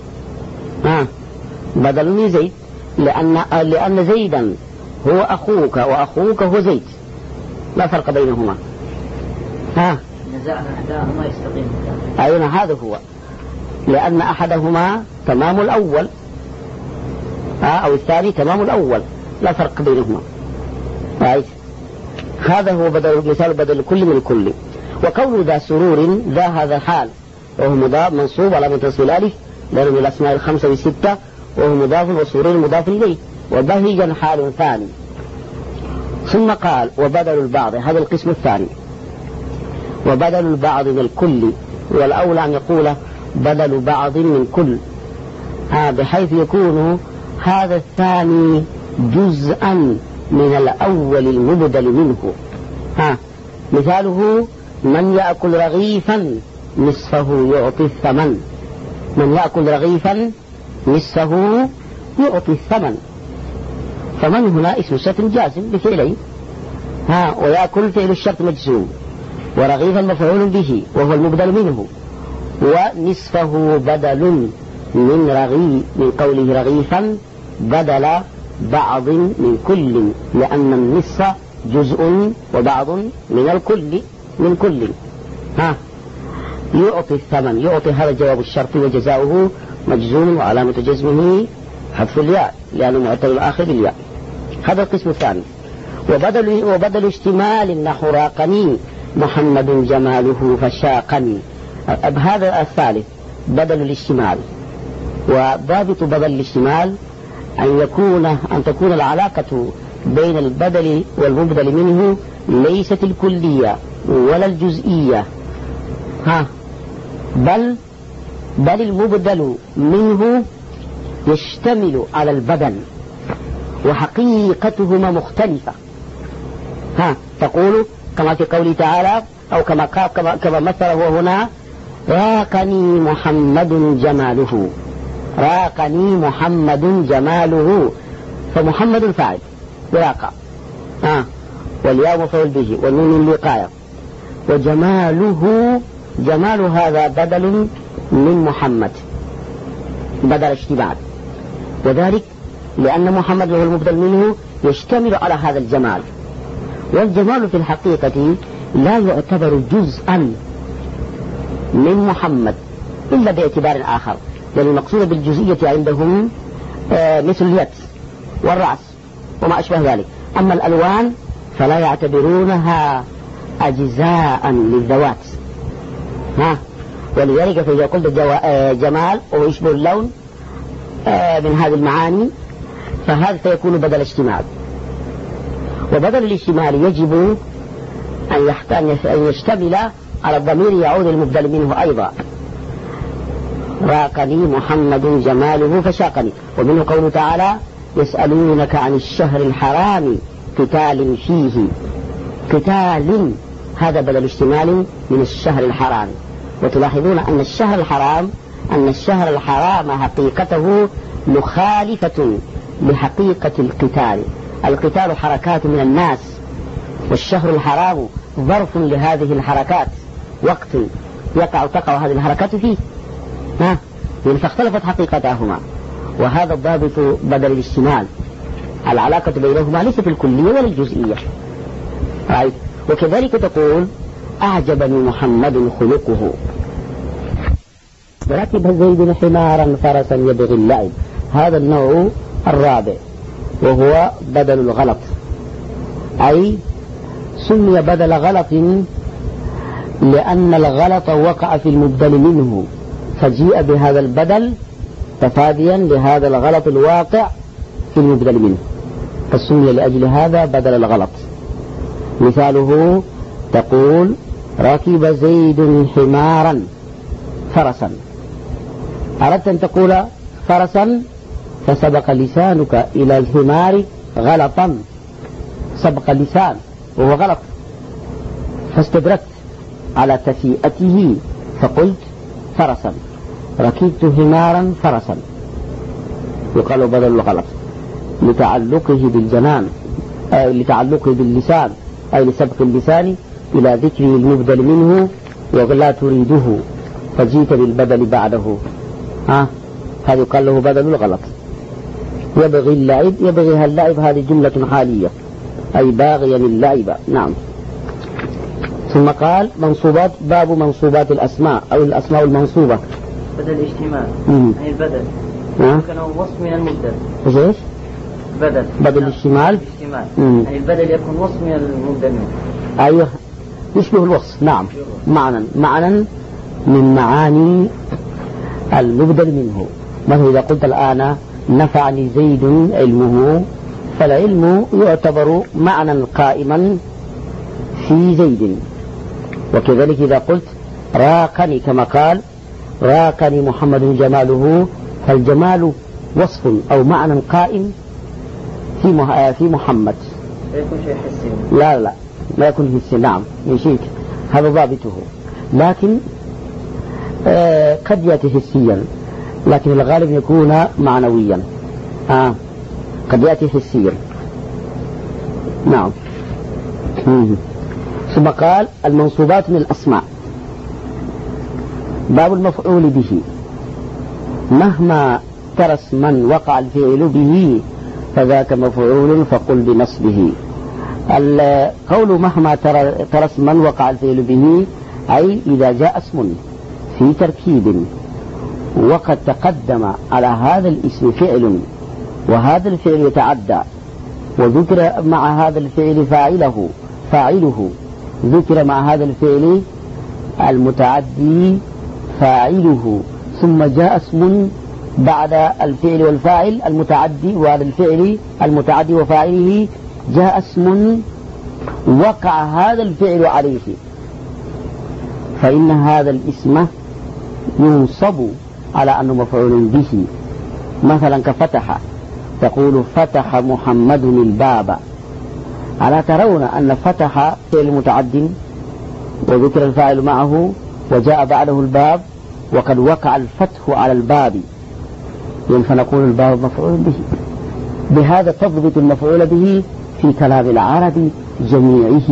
ها بدل من زيد، لأن لأن زيدا هو أخوك وأخوك هو زيد، لا فرق بينهما. ها نزعنا أحداهما يستقيم. أين هذا هو، لأن أحدهما تمام الأول ها أو الثاني تمام الأول، لا فرق بينهما. رأيت؟ هذا هو بدل، مثال بدل كل من كل. وقول ذا سرور، ذا هذا حال وهو مضاف منصوب على منتصب الألف لأنه من الأسماء الخمسة والستة، وهو مضاف وسرور مضاف إليه، وبهجا حال ثاني. ثم قال وبدل البعض، هذا القسم الثاني، وبدل البعض من الكل، والأولى أن يقول بدل بعض من كل، آه بحيث يكون هذا الثاني جزءا من الأول المبدل منه. ها مثاله من يأكل رغيفا نصفه يعطي الثمن، من يأكل رغيفا نصفه يعطي الثمن، فمن هنا اسم شرط جازم بفعلين، ها ويأكل فعل الشرط مجزوم، ورغيفا مفعول به وهو المبدل منه، ونصفه بدل من رغي من قوله رغيفا بدل بعض من كل، لأن النصف جزء وبعض من الكل من كل. ها يعطي الثمن، يعطي هذا جواب الشرط وجزاؤه مجزوم وعلامة جزمه حذف الياء لأنه معتل الآخر بالياء. هذا القسم الثاني. وبدل وبدل اشتمال نحو راقني محمد جماله فشاقني، هذا الثالث بدل الاشتمال. وضابط بدل الاشتمال أن يكون أن تكون العلاقة بين البدل والمبدل منه ليست الكلية ولا الجزئية، ها بل بل المبدل منه يشتمل على البدل وحقيقتهما مختلفة. ها تقول كما في قوله تعالى أو كما كما, كما مثله هنا راقني محمد جماله، راقني محمد جماله، فمحمد فاعل براقة، ها والياء مفعول به والنون الوقاية، وجماله جمال هذا بدل من محمد بدل اشتمال، وذلك لأن محمد هو المبدل منه يشتمل على هذا الجمال. والجمال في الحقيقة لا يعتبر جزءا من محمد إلا باعتبار آخر، لأن المقصود بالجزئية عندهم آه مثل اليد والرأس وما أشبه ذلك. أما الألوان فلا يعتبرونها أجزاء للذوات، ها ولذلك فإذا قلت جمال ويشبه اللون آه من هذه المعاني فهذا سيكون بدل اشتمال. وبدل الاشتمال يجب أن يشتمل على الضمير يعود المبدل منه أيضا، راقني محمد جماله فشاقني. ومنه قوله تعالى يسألونك عن الشهر الحرام قتال فيه، قتال هذا بدل اشتمال من الشهر الحرام. وتلاحظون أن الشهر الحرام أن الشهر الحرام حقيقته مخالفة لحقيقة القتال. القتال حركات من الناس، والشهر الحرام ظرف لهذه الحركات، وقت يقع تقع هذه الحركات فيه، ها فاختلفت حقيقتهما. وهذا الضابط بدل الاشتمال، العلاقة بينهما ليست الكلية ولا الجزئية. وكذلك تقول أعجبني محمد خلقه، ركب زيد حمارا فرسا يبغي اللعب. هذا النوع الرابع وهو بدل الغلط، أي سمي بدل غلط لأن الغلط وقع في المبدل منه، فجيء بهذا البدل تفاديا لهذا الغلط الواقع في المبدل منه، فسمي لأجل هذا بدل الغلط. مثاله تقول ركب زيد حمارا فرسا، أردت أن تقول فرسا فسبق لسانك إلى الحمار غلطا، سبق اللسان وهو غلط، فاستدركت على تفيئته فقلت فرسا، ركبت حمارا فرسا، يقال بدل الغلط لتعلقه بالجنان، أي لتعلقه باللسان، أي لسبق اللسان إلى ذكر المبدل منه ولا تريده فجيت بالبدل بعده، ها هذا يقال له بدل الغلط. يبغي اللعب، يبغيها اللعب، هذه جملة حالية أي باغيا اللعب. نعم. ثم قال منصوبات، باب منصوبات الأسماء أو الأسماء المنصوبة. بدل الاجتماع أي البدل كان وصف من المبدل. إيش؟ بدل بدل الاشتمال يعني البدل يكون وصف من المبدل منه. أيوه يشبه الوصف. نعم معنى معنى من معاني المبدل منه. مثلا إذا قلت الآن نفعني زيد علمه، فالعلم يعتبر معنى قائما في زيد. وكذلك إذا قلت راقني كما قال راقني محمد جماله، فالجمال وصف أو معنى قائم في في محمد. لا يكون شيء حسي. لا لا ما يكون حسي. نعم يشيك هذا ضابطه، لكن آه قد يأتي حسيا، لكن الغالب يكون معنويا. آه قد يأتي حسيا. نعم. ثم قال المنصوبات من الأسماء. باب المفعول به. مهما ترى اسما وقع الفعل به فذاك مفعول فقل بنصبه. القول مهما ترى ترى اسما وقع الفعل به أي إذا جاء اسم في تركيب وقد تقدم على هذا الاسم فعل وهذا الفعل يتعدى وذكر مع هذا الفعل فاعله فاعله ذكر مع هذا الفعل المتعدي فاعله، ثم جاء اسم بعد الفعل والفاعل المتعدي، وهذا الفعل المتعدي وفاعله جاء اسم وقع هذا الفعل عليه، فإن هذا الاسم ينصب على أنه مفعول به. مثلا كفتح، تقول فتح محمد الباب، ألا ترون أن فتح فعل متعد وذكر الفاعل معه وجاء بعده الباب وقد وقع الفتح على الباب، فنقول الباب مفعول به. بهذا تضبط المفعول به في كلام العرب جميعه،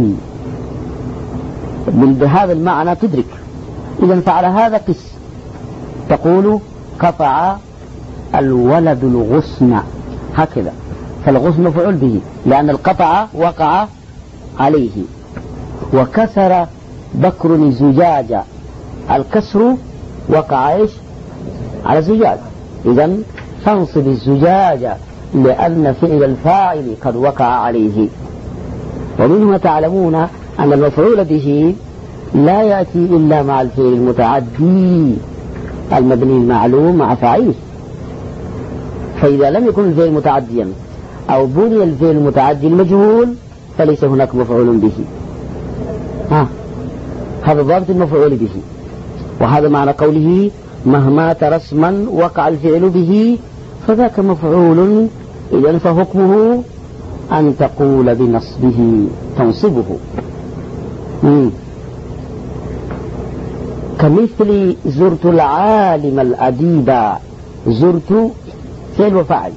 بهذا المعنى تدرك. إذا فعلى هذا قس، تقول قطع الولد الغصن، هكذا، فالغصن مفعول به لأن القطع وقع عليه. وكسر بكر الزجاج، الكسر وقع ايش على الزجاج، إذن فانصب الزجاج لأن فعل الفاعل قد وقع عليه. ومنه تعلمون أن المفعول به لا يأتي إلا مع الفعل المتعدي المبني المعلوم مع فاعله، فإذا لم يكن الفعل متعديا أو بني الفعل المتعدي المجهول فليس هناك مفعول به. ها هذا ضابط المفعول به. وهذا معنى قوله مهما ترى اسما وقع الفعل به فذاك مفعول، إذن فحكمه أن تقول بنصبه تنصبه. مم. كمثل زرت العالم الأديب، زرت فعل وفاعل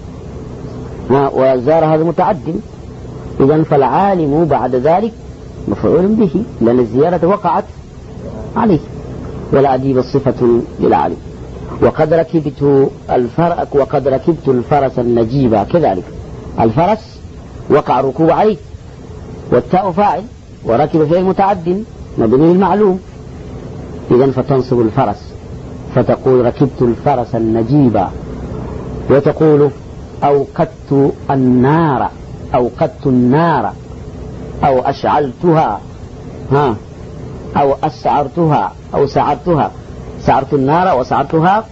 وزار هذا متعد، إذن فالعالم بعد ذلك مفعول به لأن الزيارة وقعت عليه، والأديب الصفة للعالم. وقد ركبت الفرق وقد ركبت الفرس النجيب، كذلك الفرس وقع ركوب عليه والتاء فاعل وركب فعل متعد مبني المعلوم، إذن فتنصب الفرس فتقول ركبت الفرس النجيب، وتقول أوقدت النار أوقدت النار أو أشعلتها، ها، أو أسعرتها أو سعرتها، سعرت النار وسعرتها.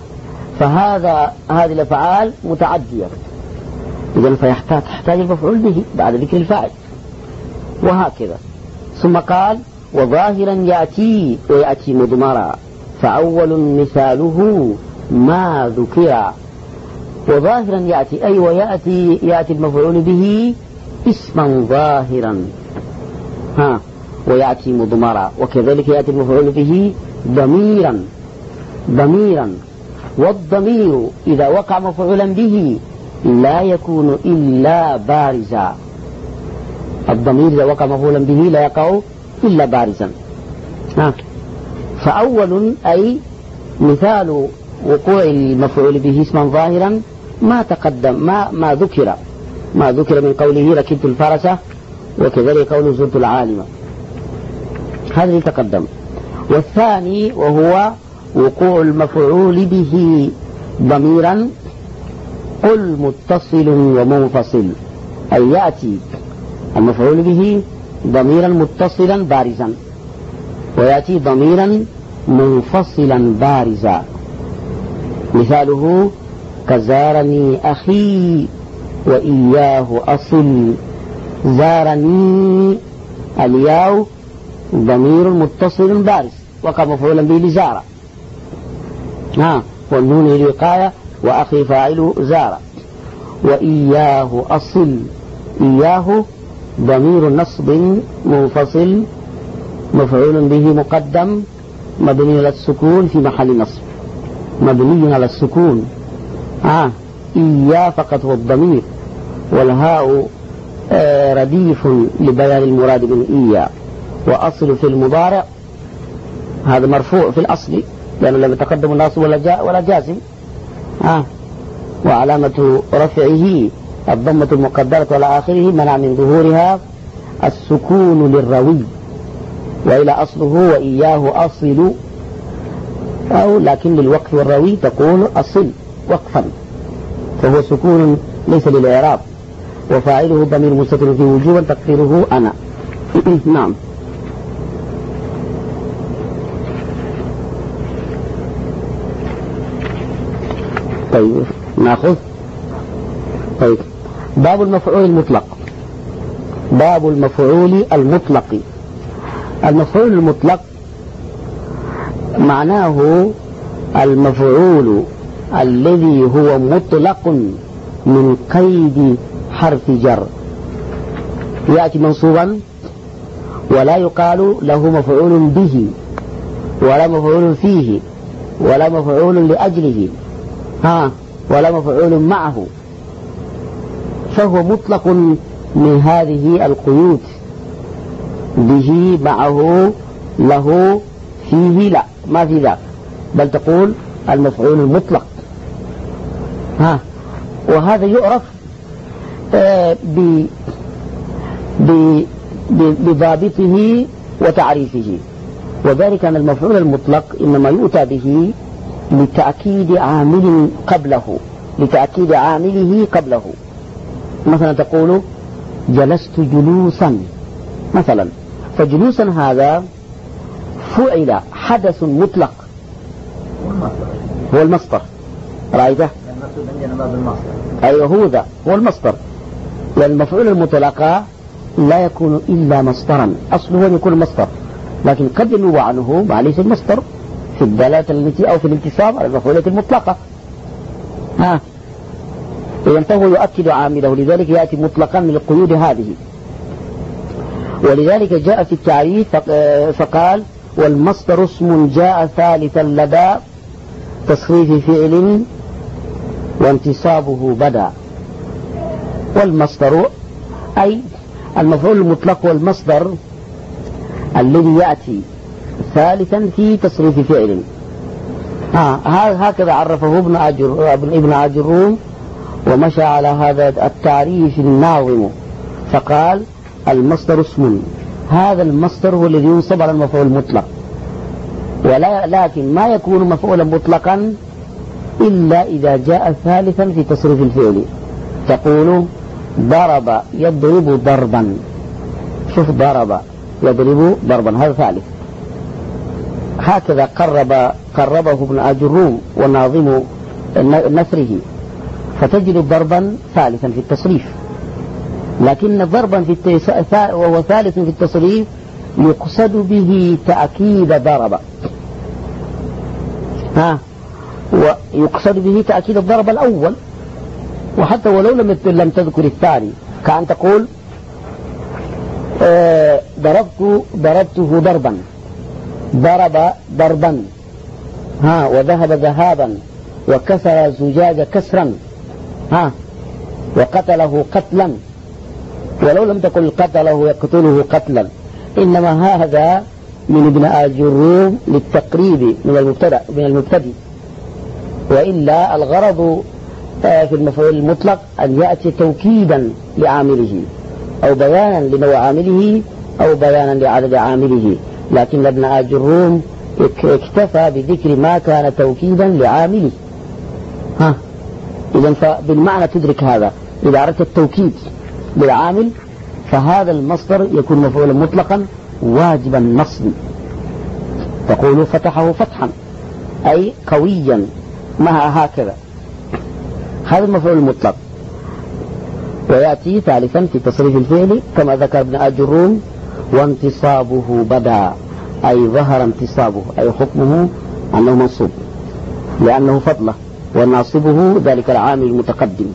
فهذا هذه الأفعال متعدية، إذن فيحتاج تحتاج المفعول به بعد ذكر الفاعل، وهكذا. ثم قال وظاهرا يأتي ويأتي مضمرا، فأول مثاله ما ذكر. وظاهرا يأتي أي ويأتي يأتي المفعول به اسما ظاهرا، ها، ويأتي مضمرا، وكذلك يأتي المفعول به ضميرا ضميرا والضمير إذا وقع مفعولا به لا يكون إلا بارزا. الضمير إذا وقع مفعولا به لا يقع إلا بارزا. ها. فأول أي مثال وقوع المفعول به اسما ظاهرا ما تقدم ما ما ذكر ما ذكر من قوله ركبت الفرس، وكذلك قوله زرت العالم، هذا اللي تقدم. والثاني وهو وقوع المفعول به ضميرا قل متصل ومنفصل، أي يأتي المفعول به ضميرا متصلا بارزا، ويأتي ضميرا منفصلا بارزا. مثاله كزارني أخي وإياه أصل. زارني الياء ضمير متصل بارز وقع مفعولا به لزار، ها، والنون للوقاية، وأخي فاعله زار. وإياه أصل، إياه ضمير نصب منفصل مفعول به مقدم مبني على السكون في محل نصب، مبني على السكون. آه. إياه فقط هو الضمير، والهاء آه رديف لبيان المراد من إياه. وأصل في المضارع هذا مرفوع في الأصل لأنه لم يتقدم الناصب ولا جاء ولا جازم. آه. وعلامة رفعه الضمة المقدرة على آخره منع من ظهورها السكون للروي، وإلى أصله وإياه أصل، أو لكن للوقف والروي تقول أصل وقفا، فهو سكون ليس للإعراب. وفاعله ضمير مستتر في وجوبا تقديره أنا. نعم. طيب نأخذ. طيب باب المفعول المطلق. باب المفعول المطلق. المفعول المطلق معناه المفعول الذي هو مطلق من قيد حرف جر، يأتي منصوبا ولا يقال له مفعول به ولا مفعول فيه ولا مفعول لأجله، ها، ولا مفعول معه، فهو مطلق من هذه القيود، به معه له فيه لا، ما في ذاك، بل تقول المفعول المطلق. ها. وهذا يعرف آه بضابطه وتعريفه، وذلك أن المفعول المطلق إنما يؤتى به لتأكيد عامل قبله، لتأكيد عامله قبله. مثلا تقول جلست جلوسا مثلا، فجلوسا هذا فعل حدث مطلق هو المصدر، رأيته؟ أيوه هو ذا هو المصدر، لأن المفعول المطلق لا يكون إلا مصدرا، أصله أن يكون مصدر، لكن قد ينوب عنه ما ليس المصدر في الدلالة التي أو في الانتصاب على المفعولات المطلقة. ها. إذن فهو يؤكد عامله، لذلك يأتي مطلقا من القيود هذه. ولذلك جاء في التعريف فقال والمصدر اسم جاء ثالثا لدى تصريف فعل وانتصابه بدا. والمصدر أي المفعول المطلق والمصدر الذي يأتي ثالثا في تصريف فعل. آه هكذا عرفه ابن أجر ابن أجروم، ومشى على هذا التعريف الناظم، فقال المصدر اسم، هذا المصدر هو الذي ينصب على المفعول المطلق. ولا لكن ما يكون مفعولا مطلقا إلا إذا جاء ثالثا في تصريف الفعل. تقول ضرب يضرب ضربا، شوف ضرب يضرب ضربا هذا ثالث. هكذا قرب قربه ابن أجروم وناظم نثره، فتجد ضربا ثالثا في التصريف. لكن ضربا في التس... وهو ثالث في التصريف يقصد به تأكيد ضرب، ها، ويقصد به تأكيد الضرب الأول، وحتى ولو لم لم تذكر الثاني، كأن تقول آه ضربت ضربته ضربا، ضرب ضربا، ها، وذهب ذهابا، وكسر الزجاج كسرا، ها، وقتله قتلا. ولو لم تقل قتله يقتله قتلا، إنما هذا من ابن آجروم للتقريب من المبتدأ من المبتدئ. وإلا الغرض في المفعول المطلق أن يأتي توكيدا لعامله أو بيانا لنوع عامله أو بيانا لعدد عامله. لكن ابن آجروم اكتفى بذكر ما كان توكيدا لعامله. ها، إذن فبالمعنى تدرك هذا. إذا أردت التوكيد للعامل فهذا المصدر يكون مفعولا مطلقا واجبا نصبا. تقول فتحه فتحا أي قويا مع هكذا، هذا المفعول المطلق. ويأتي ثالثا في تصريف الفعل كما ذكر ابن أجروم وانتصابه بدا، أي ظهر انتصابه، أي حكمه أنه منصوب لأنه فضله، وناصبه ذلك العامل المتقدم.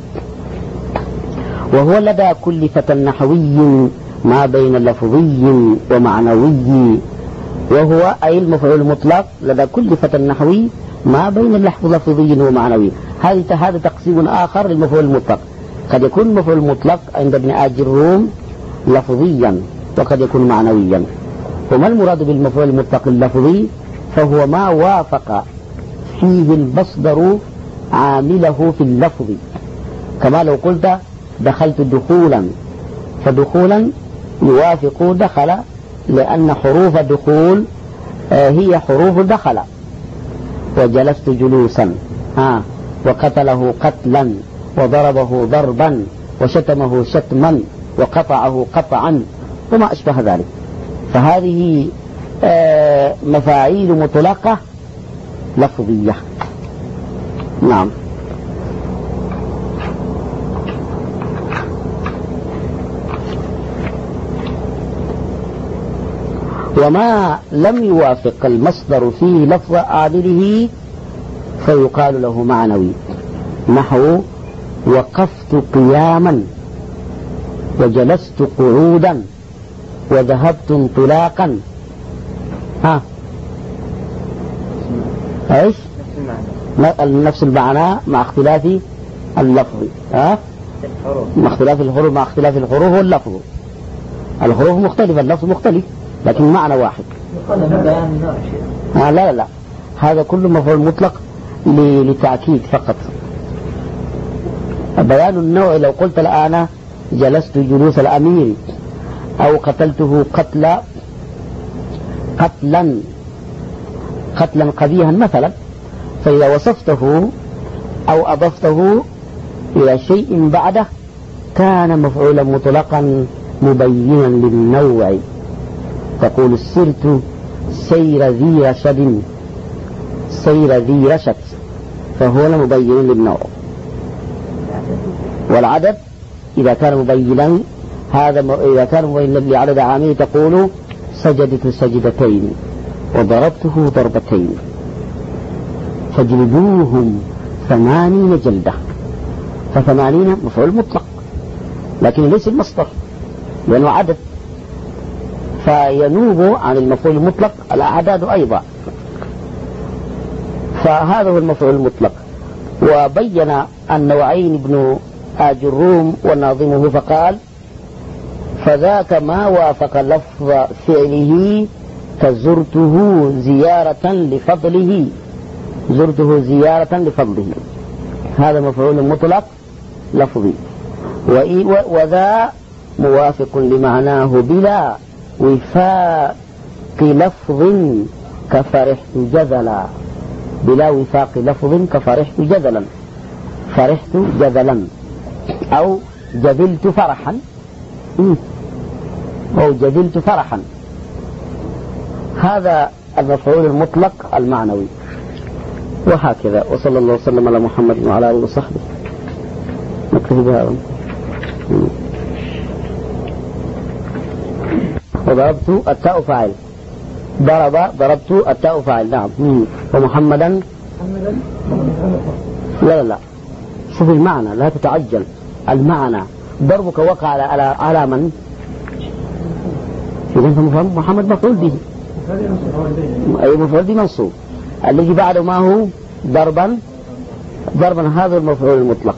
وهو لدى كل فتى نحوي ما بين لفظي ومعنوي، وهو أي المفعول المطلق لدى كل فتى نحوي ما بين لفظي ومعنوي. هذا تقسيم آخر للمفعول المطلق. قد يكون المفعول المطلق عند ابن آجروم لفظيا وقد يكون معنويا. وما المراد بالمفعول المطلق اللفظي؟ فهو ما وافق فيه المصدر عامله في اللفظ، كما لو قلت دخلت دخولا، فدخولا يوافق دخل لأن حروف دخول هي حروف دخل. وجلست جلوسا، ها، وقتله قتلا، وضربه ضربا، وشتمه شتما، وقطعه قطعا، وما أشبه ذلك. فهذه مفاعيل مطلقة لفظية. نعم. وما لم يوافق المصدر في لفظ عامله فيقال له معنوي، نحو وقفت قياما، وجلست قعودا، وذهبت انطلاقا. ها، ايش؟ نفس المعنى مع اختلاف اللفظ، ها، مع اختلاف الحروف مع اختلاف الحروف واللفظ. الحروف مختلفة، اللفظ مختلف، لكن معنى واحد. آه لا لا لا، هذا كله مفعول مطلق لتأكيد فقط. بيان النوع لو قلت الآن جلست جلوس الأمير أو قتلته قتلا قتلا قتلا قبيحا مثلا، فإذا وصفته أو أضفته إلى شيء بعده كان مفعولا مطلقا مبينا للنوع. تقول سرت سير ذي رشد، سير ذي رشد، فهو مبين للنوع. والعدد إذا كان مبينا، هذا إذا كان مبينا لعدد عامل تقول سجدت سجدتين وضربته ضربتين فجلدوهم ثمانين جلدة. فثمانين مفعول مطلق لكن ليس المصدر لأنه عدد، فينوب عن المفعول المطلق الأعداد أيضا. فهذا هو المفعول المطلق. وبين النوعين ابن آجروم وناظمه فقال فذاك ما وافق لفظ فعله كزرته زيارة لفضله، زرته زيارة لفضله، هذا مفعول مطلق لفظي. وذا موافق لمعناه بلا وفاق لفظ كفرحت جذلا بلا وفاق لفظ كفرحت جذلا، فرحت جذلا أو جذلت فرحا أو جذلت فرحا. هذا المفعول المطلق المعنوي. وهكذا. وصلى الله وسلم على محمد وعلى آله وصحبه. نكتفي بهذا. وضربت التاء فاعل، ضرب ضربت التاء فاعل. نعم. ومحمدا لا لا لا شوف المعنى، لا تتعجل. المعنى ضربك وقع على على, على من؟ إذا محمد مفعول به، أي مفعول به منصوب. الذي بعده ما هو؟ ضربا ضربا هذا المفعول المطلق.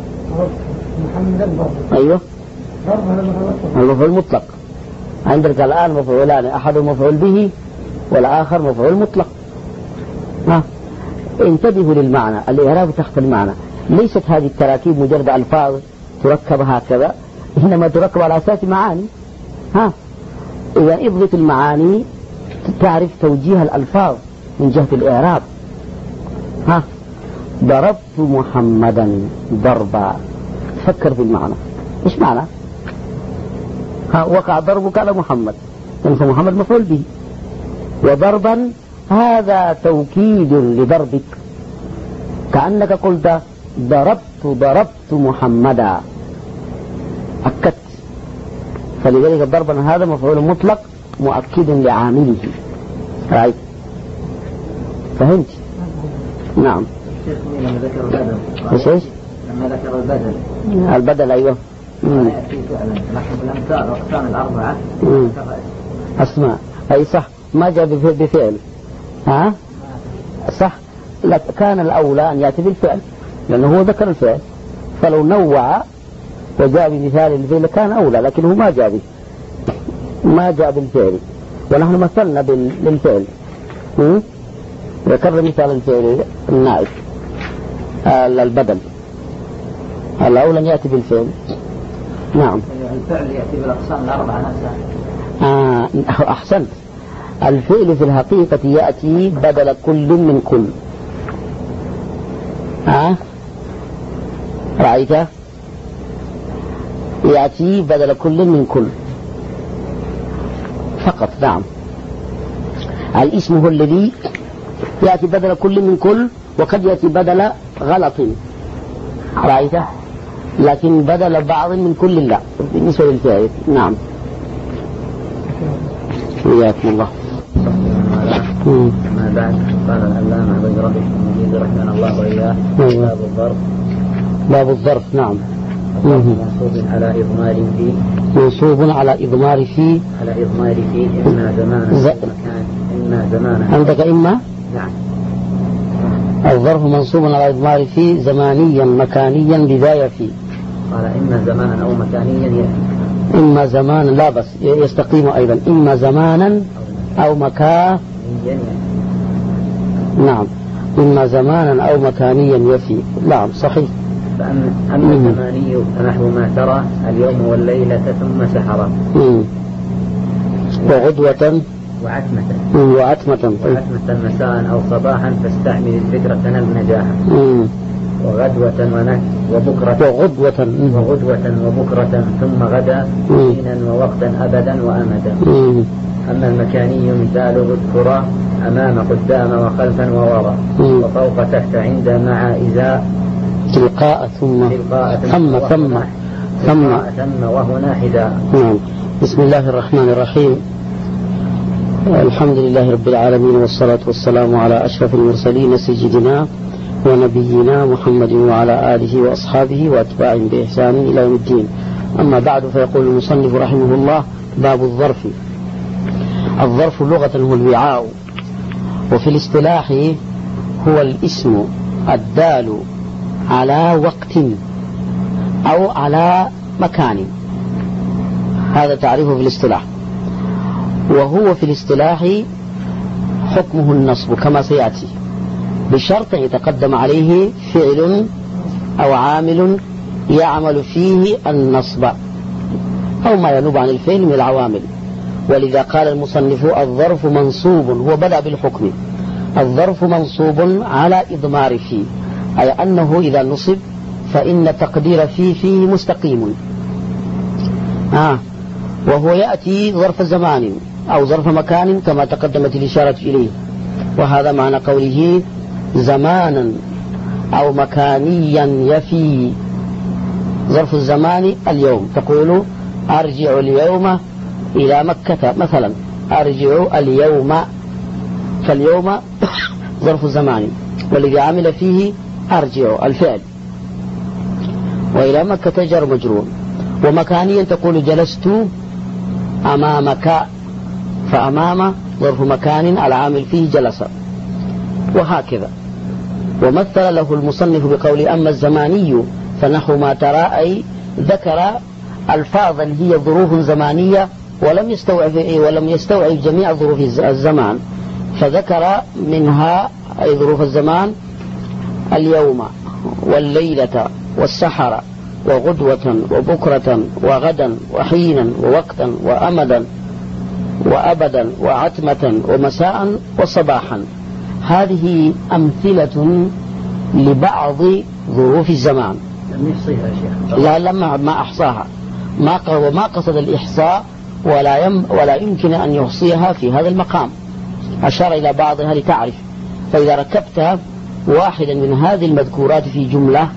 أيوه المفعول المطلق. عندك الآن مفعولان، أحد مفعول به والآخر مفعول مطلق. ها انتبهوا للمعنى، الإعراب تحت المعنى. ليست هذه التراكيب مجرد ألفاظ تركب هكذا، إنما تركب على أساس معاني. ها إذا اضبط المعاني تعرف توجيه الألفاظ من جهة الإعراب. ها ضربت محمدا ضربا، فكر في المعنى. إيش معنى؟ ها وقع ضربك على محمد، يعني محمد مفعول به، وضربا هذا توكيد لضربك، كأنك قلت ضربت ضربت محمدا، أكدت. فلذلك ضربا هذا مفعول مطلق مؤكد لعامله. رأيت؟ فهمت؟ نعم. لما ذكر البدل. ايش ايش؟ لما ذكر البدل. البدل أيوه. يأتي فعلا، نحن الأمثال والأقسام الأربعة أسماء. أي صح، ما جاء بفعل. ها صح. لك كان الأولى أن يأتي بالفعل لأنه هو ذكر الفعل، فلو نوع وجاء بمثال الفعل كان أولى، لكنه ما جاء به، ما جاء بالفعل. ونحن مثلنا بالفعل، ذكر مثال الفعل النائب البدل، الأولى أن يأتي بالفعل. نعم. الفعل يأتي بالأقسام الأربعة نفسها. آه أحسنت. الفعل في الحقيقة يأتي بدل كل من كل. آه رأيت؟ يأتي بدل كل من كل فقط. نعم. الاسم هو الذي يأتي بدل كل من كل، وقد يأتي بدل غلط، رأيت؟ لكن بدل بعض من كل لا بالنسبة للفعل. نعم. وياكم الله. ما بعد قال العلامة ابن ربيع المجيد رحمه الله وإياه باب الظرف. باب الظرف. نعم. منصوب على إضمار في منصوب على إضمار في على إضمار في إما زمانا ز... إما زمانا عندك إما. نعم. الظرف منصوب على إضمار في زمانيا مكانيا بداية في. قال إما زمانا أو مكانيا يأتي. إما زمانا لا بس يستقيم أيضا، إما زمانا أو مكان. نعم. إما زمانا أو مكانيا يفي. نعم صحيح. فأما الزماني فنحو ما ترى اليوم والليلة ثم سحرا. وغدوة وعتمة وعتمة وعتمة مساء أو صباحا فاستعمل الفكرة تنال نجاحا. وغدوة ونك وبكرة وغدوة وغدوة وبكرة ثم غدا حينا ووقتا أبدا وأمدا. أما المكاني مثال اذكر أمام قدام وخلفا ووراء وفوق تحت عند مع إذا تلقاء ثم تلقاء ثم ثم ثم ثم وهنا حدا. نعم. بسم الله الرحمن الرحيم. الحمد لله رب العالمين، والصلاة والسلام على أشرف المرسلين سيدنا ونبينا محمد وعلى آله وأصحابه وأتباعهم بإحسان إلى يوم الدين. أما بعد، فيقول المصنف رحمه الله: باب الظرف. الظرف لغة هو الوعاء، وفي الاصطلاح هو الاسم الدال على وقت أو على مكان. هذا تعريفه في الاصطلاح. وهو في الاصطلاح حكمه النصب كما سيأتي، بشرط يتقدم عليه فعل أو عامل يعمل فيه النصب، أو ما ينوب عن الفعل من العوامل. ولذا قال المصنف الظرف منصوب، هو بدأ بالحكم، الظرف منصوب على إضمار فيه، أي أنه إذا نصب فإن تقدير فيه فيه مستقيم. آه وهو يأتي ظرف زمان أو ظرف مكان كما تقدمت الإشارة إليه، وهذا معنى قوله زمانا أو مكانيا يفي. ظرف الزمان اليوم، تقول أرجع اليوم إلى مكة مثلا، أرجع اليوم، فاليوم ظرف الزمان والذي عمل فيه أرجع الفعل، وإلى مكة جر مجرور. ومكانيا تقول جلست أمامك، فأمام ظرف مكان العامل فيه جلس، وهكذا. ومثل له المصنف بقول أما الزماني فنحو ما ترى، أي ذكر ألفاظا هي ظروف زمانية ولم يستوعب ولم يستوعب جميع ظروف الزمان، فذكر منها أي ظروف الزمان اليوم والليلة والسحر وغدوة وبكرة وغدا وحينا ووقتا وأمدا وأبدا وعتمة ومساء وصباحا. هذه أمثلة لبعض ظروف الزمان. لم يحصيها شيخ. لا لما ما أحصاها، ما وما قصد الإحصاء، ولا يم ولا يمكن أن يحصيها في هذا المقام، أشار إلى بعضها لتعرف. فإذا ركبت واحدا من هذه المذكورات في جملة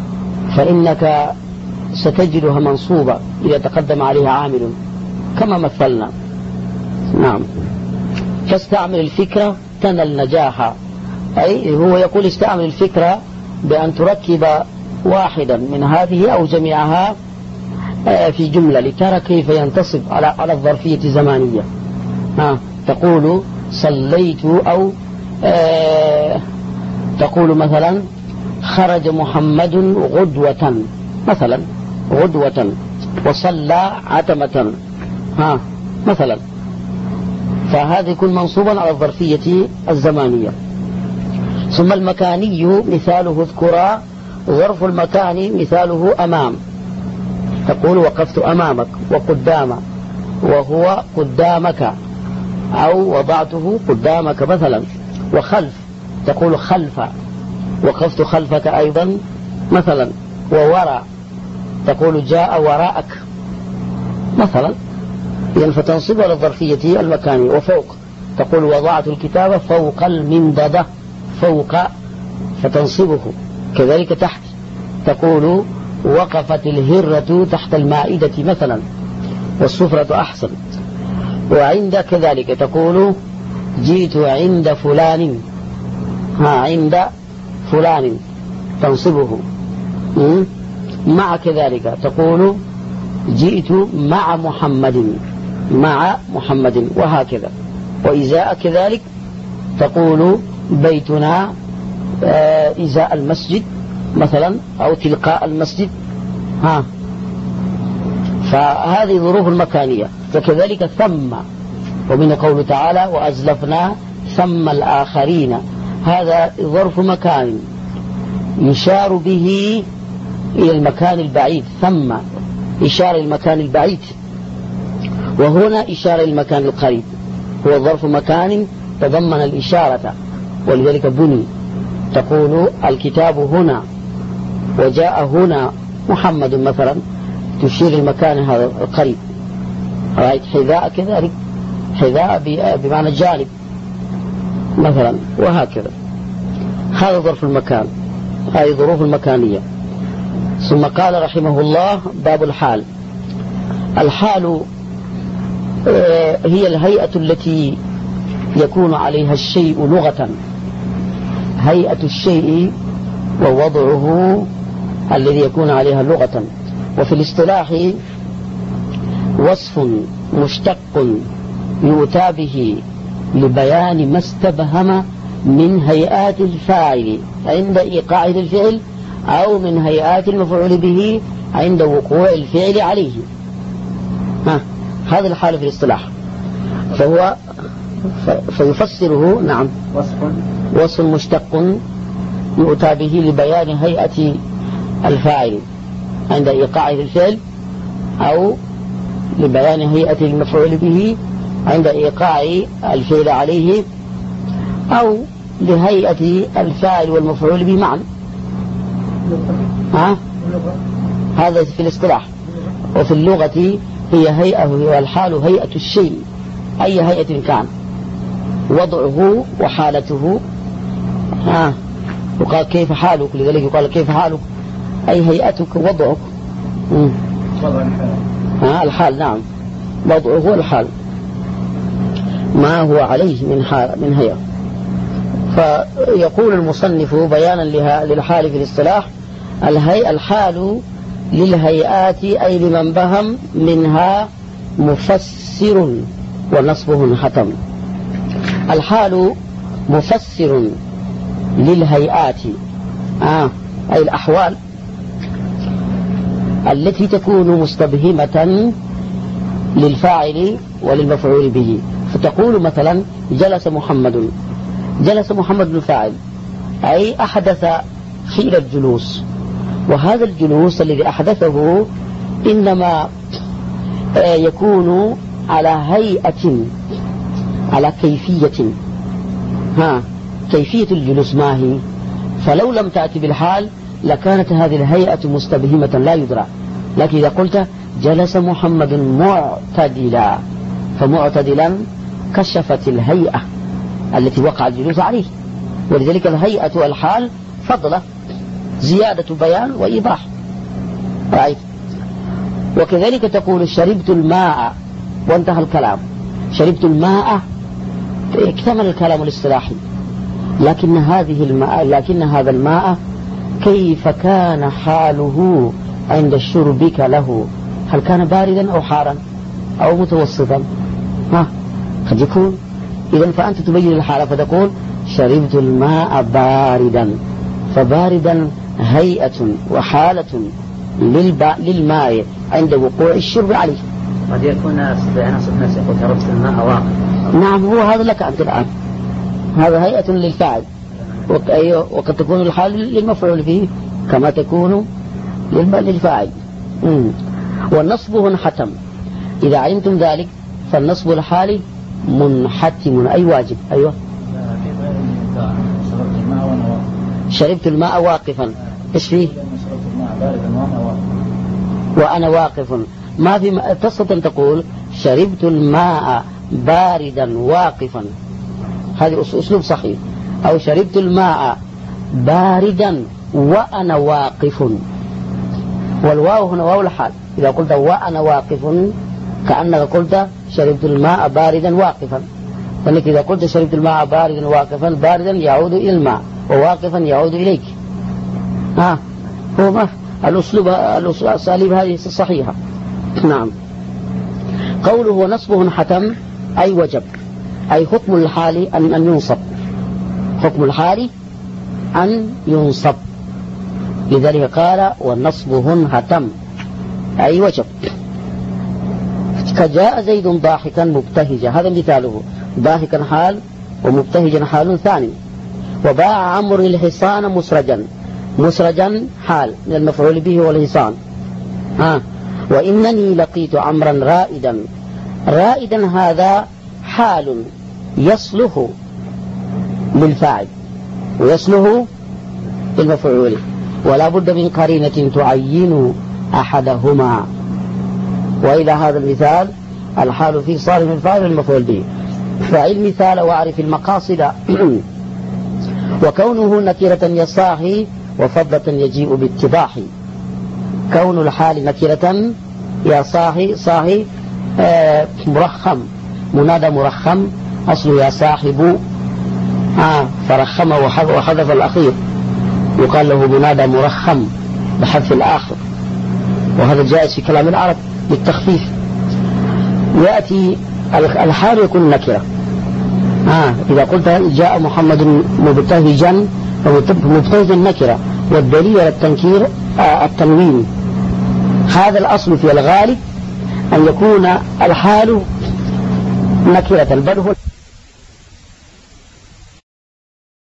فإنك ستجدها منصوبة إذا تقدم عليها عامل كما مثلنا. نعم. فاستعمل الفكرة تنل نجاحا، أي هو يقول استعمل الفكرة بأن تركب واحدا من هذه أو جميعها في جملة لترى كيف ينتصب على على الظرفية الزمانية. ها تقول صليت، أو آه تقول مثلا خرج محمد غدوة مثلا، غدوة، وصلى عتمة ها مثلا، فهذا يكون منصوبا على الظرفية الزمانية. ثم المكاني مثاله اذكرا، ظرف المكان مثاله أمام، تقول وقفت أمامك، وقدام وهو قدامك، أو وضعته قدامك مثلا. وخلف تقول خلف، وقفت خلفك أيضا مثلا. ووراء تقول جاء وراءك مثلا. يعني فتنصب على الظرفية المكانية. وفوق تقول وضعت الكتاب فوق المنضدة، فوق فتنصبه. كذلك تحت تقول وقفت الهرة تحت المائدة مثلا، والسفرة أحسن. وعند كذلك تقول جئت عند فلان، ها عند فلان تنصبه. مع كذلك تقول جئت مع محمد، مع محمد، وهكذا. وإزاء كذلك تقول بيتنا إزاء المسجد مثلا، أو تلقاء المسجد. ها فهذه ظروف المكانية. وكذلك ثم، ومن قوله تعالى وأزلفنا ثم الآخرين، هذا ظرف مكان يشار به إلى المكان البعيد، ثم إشارة المكان البعيد، وهنا إشارة المكان القريب. هو ظرف مكان تضمن الإشارة، ولذلك بني. تقول الكتاب هنا، وجاء هنا محمد مثلا، تشير المكان هذا القريب. رأيت حذاء كذلك، حذاء بمعنى جانب مثلا، وهكذا. هذا ظرف المكان، هذه ظروف المكانية. ثم قال رحمه الله باب الحال. الحال هي الهيئة التي يكون عليها الشيء لغة، هيئة الشيء ووضعه الذي يكون عليها لغة. وفي الاصطلاح وصف مشتق يؤتى به لبيان ما استبهم من هيئات الفاعل عند إيقاعه الفعل، أو من هيئات المفعول به عند وقوع الفعل عليه. ها هذا الحال في الاصطلاح. فهو فيفسره نعم وصف وصف مشتق يؤتى به لبيان هيئة الفاعل عند إيقاعه الفعل، أو لبيان هيئة المفعول به عند إيقاع الفعل عليه أو لهيئة الفاعل والمفعول به معا. ها؟ هذا في الاصطلاح. وفي اللغة هي هيئة والحال هيئة الشيء أي هيئة كان، وضعه وحالته. ها وقال كيف حالك، لذلك يقال كيف حالك أي هيئتك وضعك. ها الحال نعم، وضعه والحال ما هو عليه من حال من هيئة. فيقول المصنف بيانا للحال في الاصطلاح: الهيئة الحال للهيئات أي لمن بهم منها مفسر ونصبه حتم. الحال مفسر للهيئات آه أي الأحوال التي تكون مستبهمة للفاعل وللمفعول به. فتقول مثلا جلس محمد، جلس محمد الفاعل أي أحدث حين الجلوس، وهذا الجلوس الذي أحدثه إنما يكون على هيئة على كيفية. ها كيفية الجلوس ما هي؟ فلو لم تأتي بالحال لكانت هذه الهيئة مستبهمة لا يدرى. لكن إذا قلت جلس محمد معتدلا، فمعتدلا كشفت الهيئة التي وقع الجلوس عليه، ولذلك الهيئة والحال فضلة زيادة بيان وإيضاح. رأيت؟ وكذلك تقول شربت الماء وانتهى الكلام. شربت الماء اكتمل الكلام الاصطلاحي، لكن هذه الماء لكن هذا الماء كيف كان حاله عند شربك له؟ هل كان باردا أو حارا أو متوسطا؟ ها قد يكون. إذن فأنت تبين الحالة فتقول شربت الماء باردا، فباردا هيئة وحالة للماء عند وقوع الشرب عليه. قد يكون أنا صف نفسي قلت شربت الماء واقف. نعم هو هذا لك أنت الآن، هذا هيئة للفاعل، وقد تكون الحال للمفعول به كما تكون للفاعل. والنصب منحتم. إذا علمتم ذلك فالنصب الحالي منحتم أي واجب. أيوة شربت الماء واقفا، إيش فيه؟ وأنا واقف. ما في تستطيع أن تقول شربت الماء باردا واقفا، هذه أسلوب صحيح. أو شربت الماء باردا وأنا واقف، والواو هنا واو الحال. إذا قلت وأنا واقف كأنك قلت شربت الماء باردا واقفا، لأنك إذا قلت شربت الماء باردا واقفا، باردا يعود إلى الماء وواقفا يعود إليك. ها هو ما الأسلوب الأساليب هذه الصحيحة. نعم. قوله ونصبه حتم أي وجب، أي حكم الحال أن أن ينصب، حكم الحال أن ينصب. لذلك قال والنصبه حتم أي وجب. كجاء زيد ضاحكا مبتهجا، هذا مثاله، ضاحكا حال ومبتهجا حال ثاني. وباع عمرو الحصان مسرجا، مسرجا حال من المفعول به والحصان. ها وإنني لقيت عمرا رائدا، رائدا هذا حال يصله للفاعل ويصله للمفعول، ولا بد من قرينة تعين أحدهما. وإلى هذا المثال الحال فيه صار من الفاعل والمفعول به. فعل مثال واعرف المقاصد. وكونه نكرة يصاحي وفضة يجيء باتضاح. كون الحال نكرة يا صاحي، صاحي آه مرخم، منادى مرخم، أصله يا صاحب آه فرخم وحذف الأخير، يقال له منادى مرخم بحذف الآخر، وهذا جائز في كلام العرب بالتخفيف. يأتي الحال يكون نكرة. آه إذا قلت جاء محمد مبتهجا فمبتهجا نكرة، والدليل على التنكير آه التنوين. هذا الأصل في الغالب أن يكون الحال نكرة، بل هو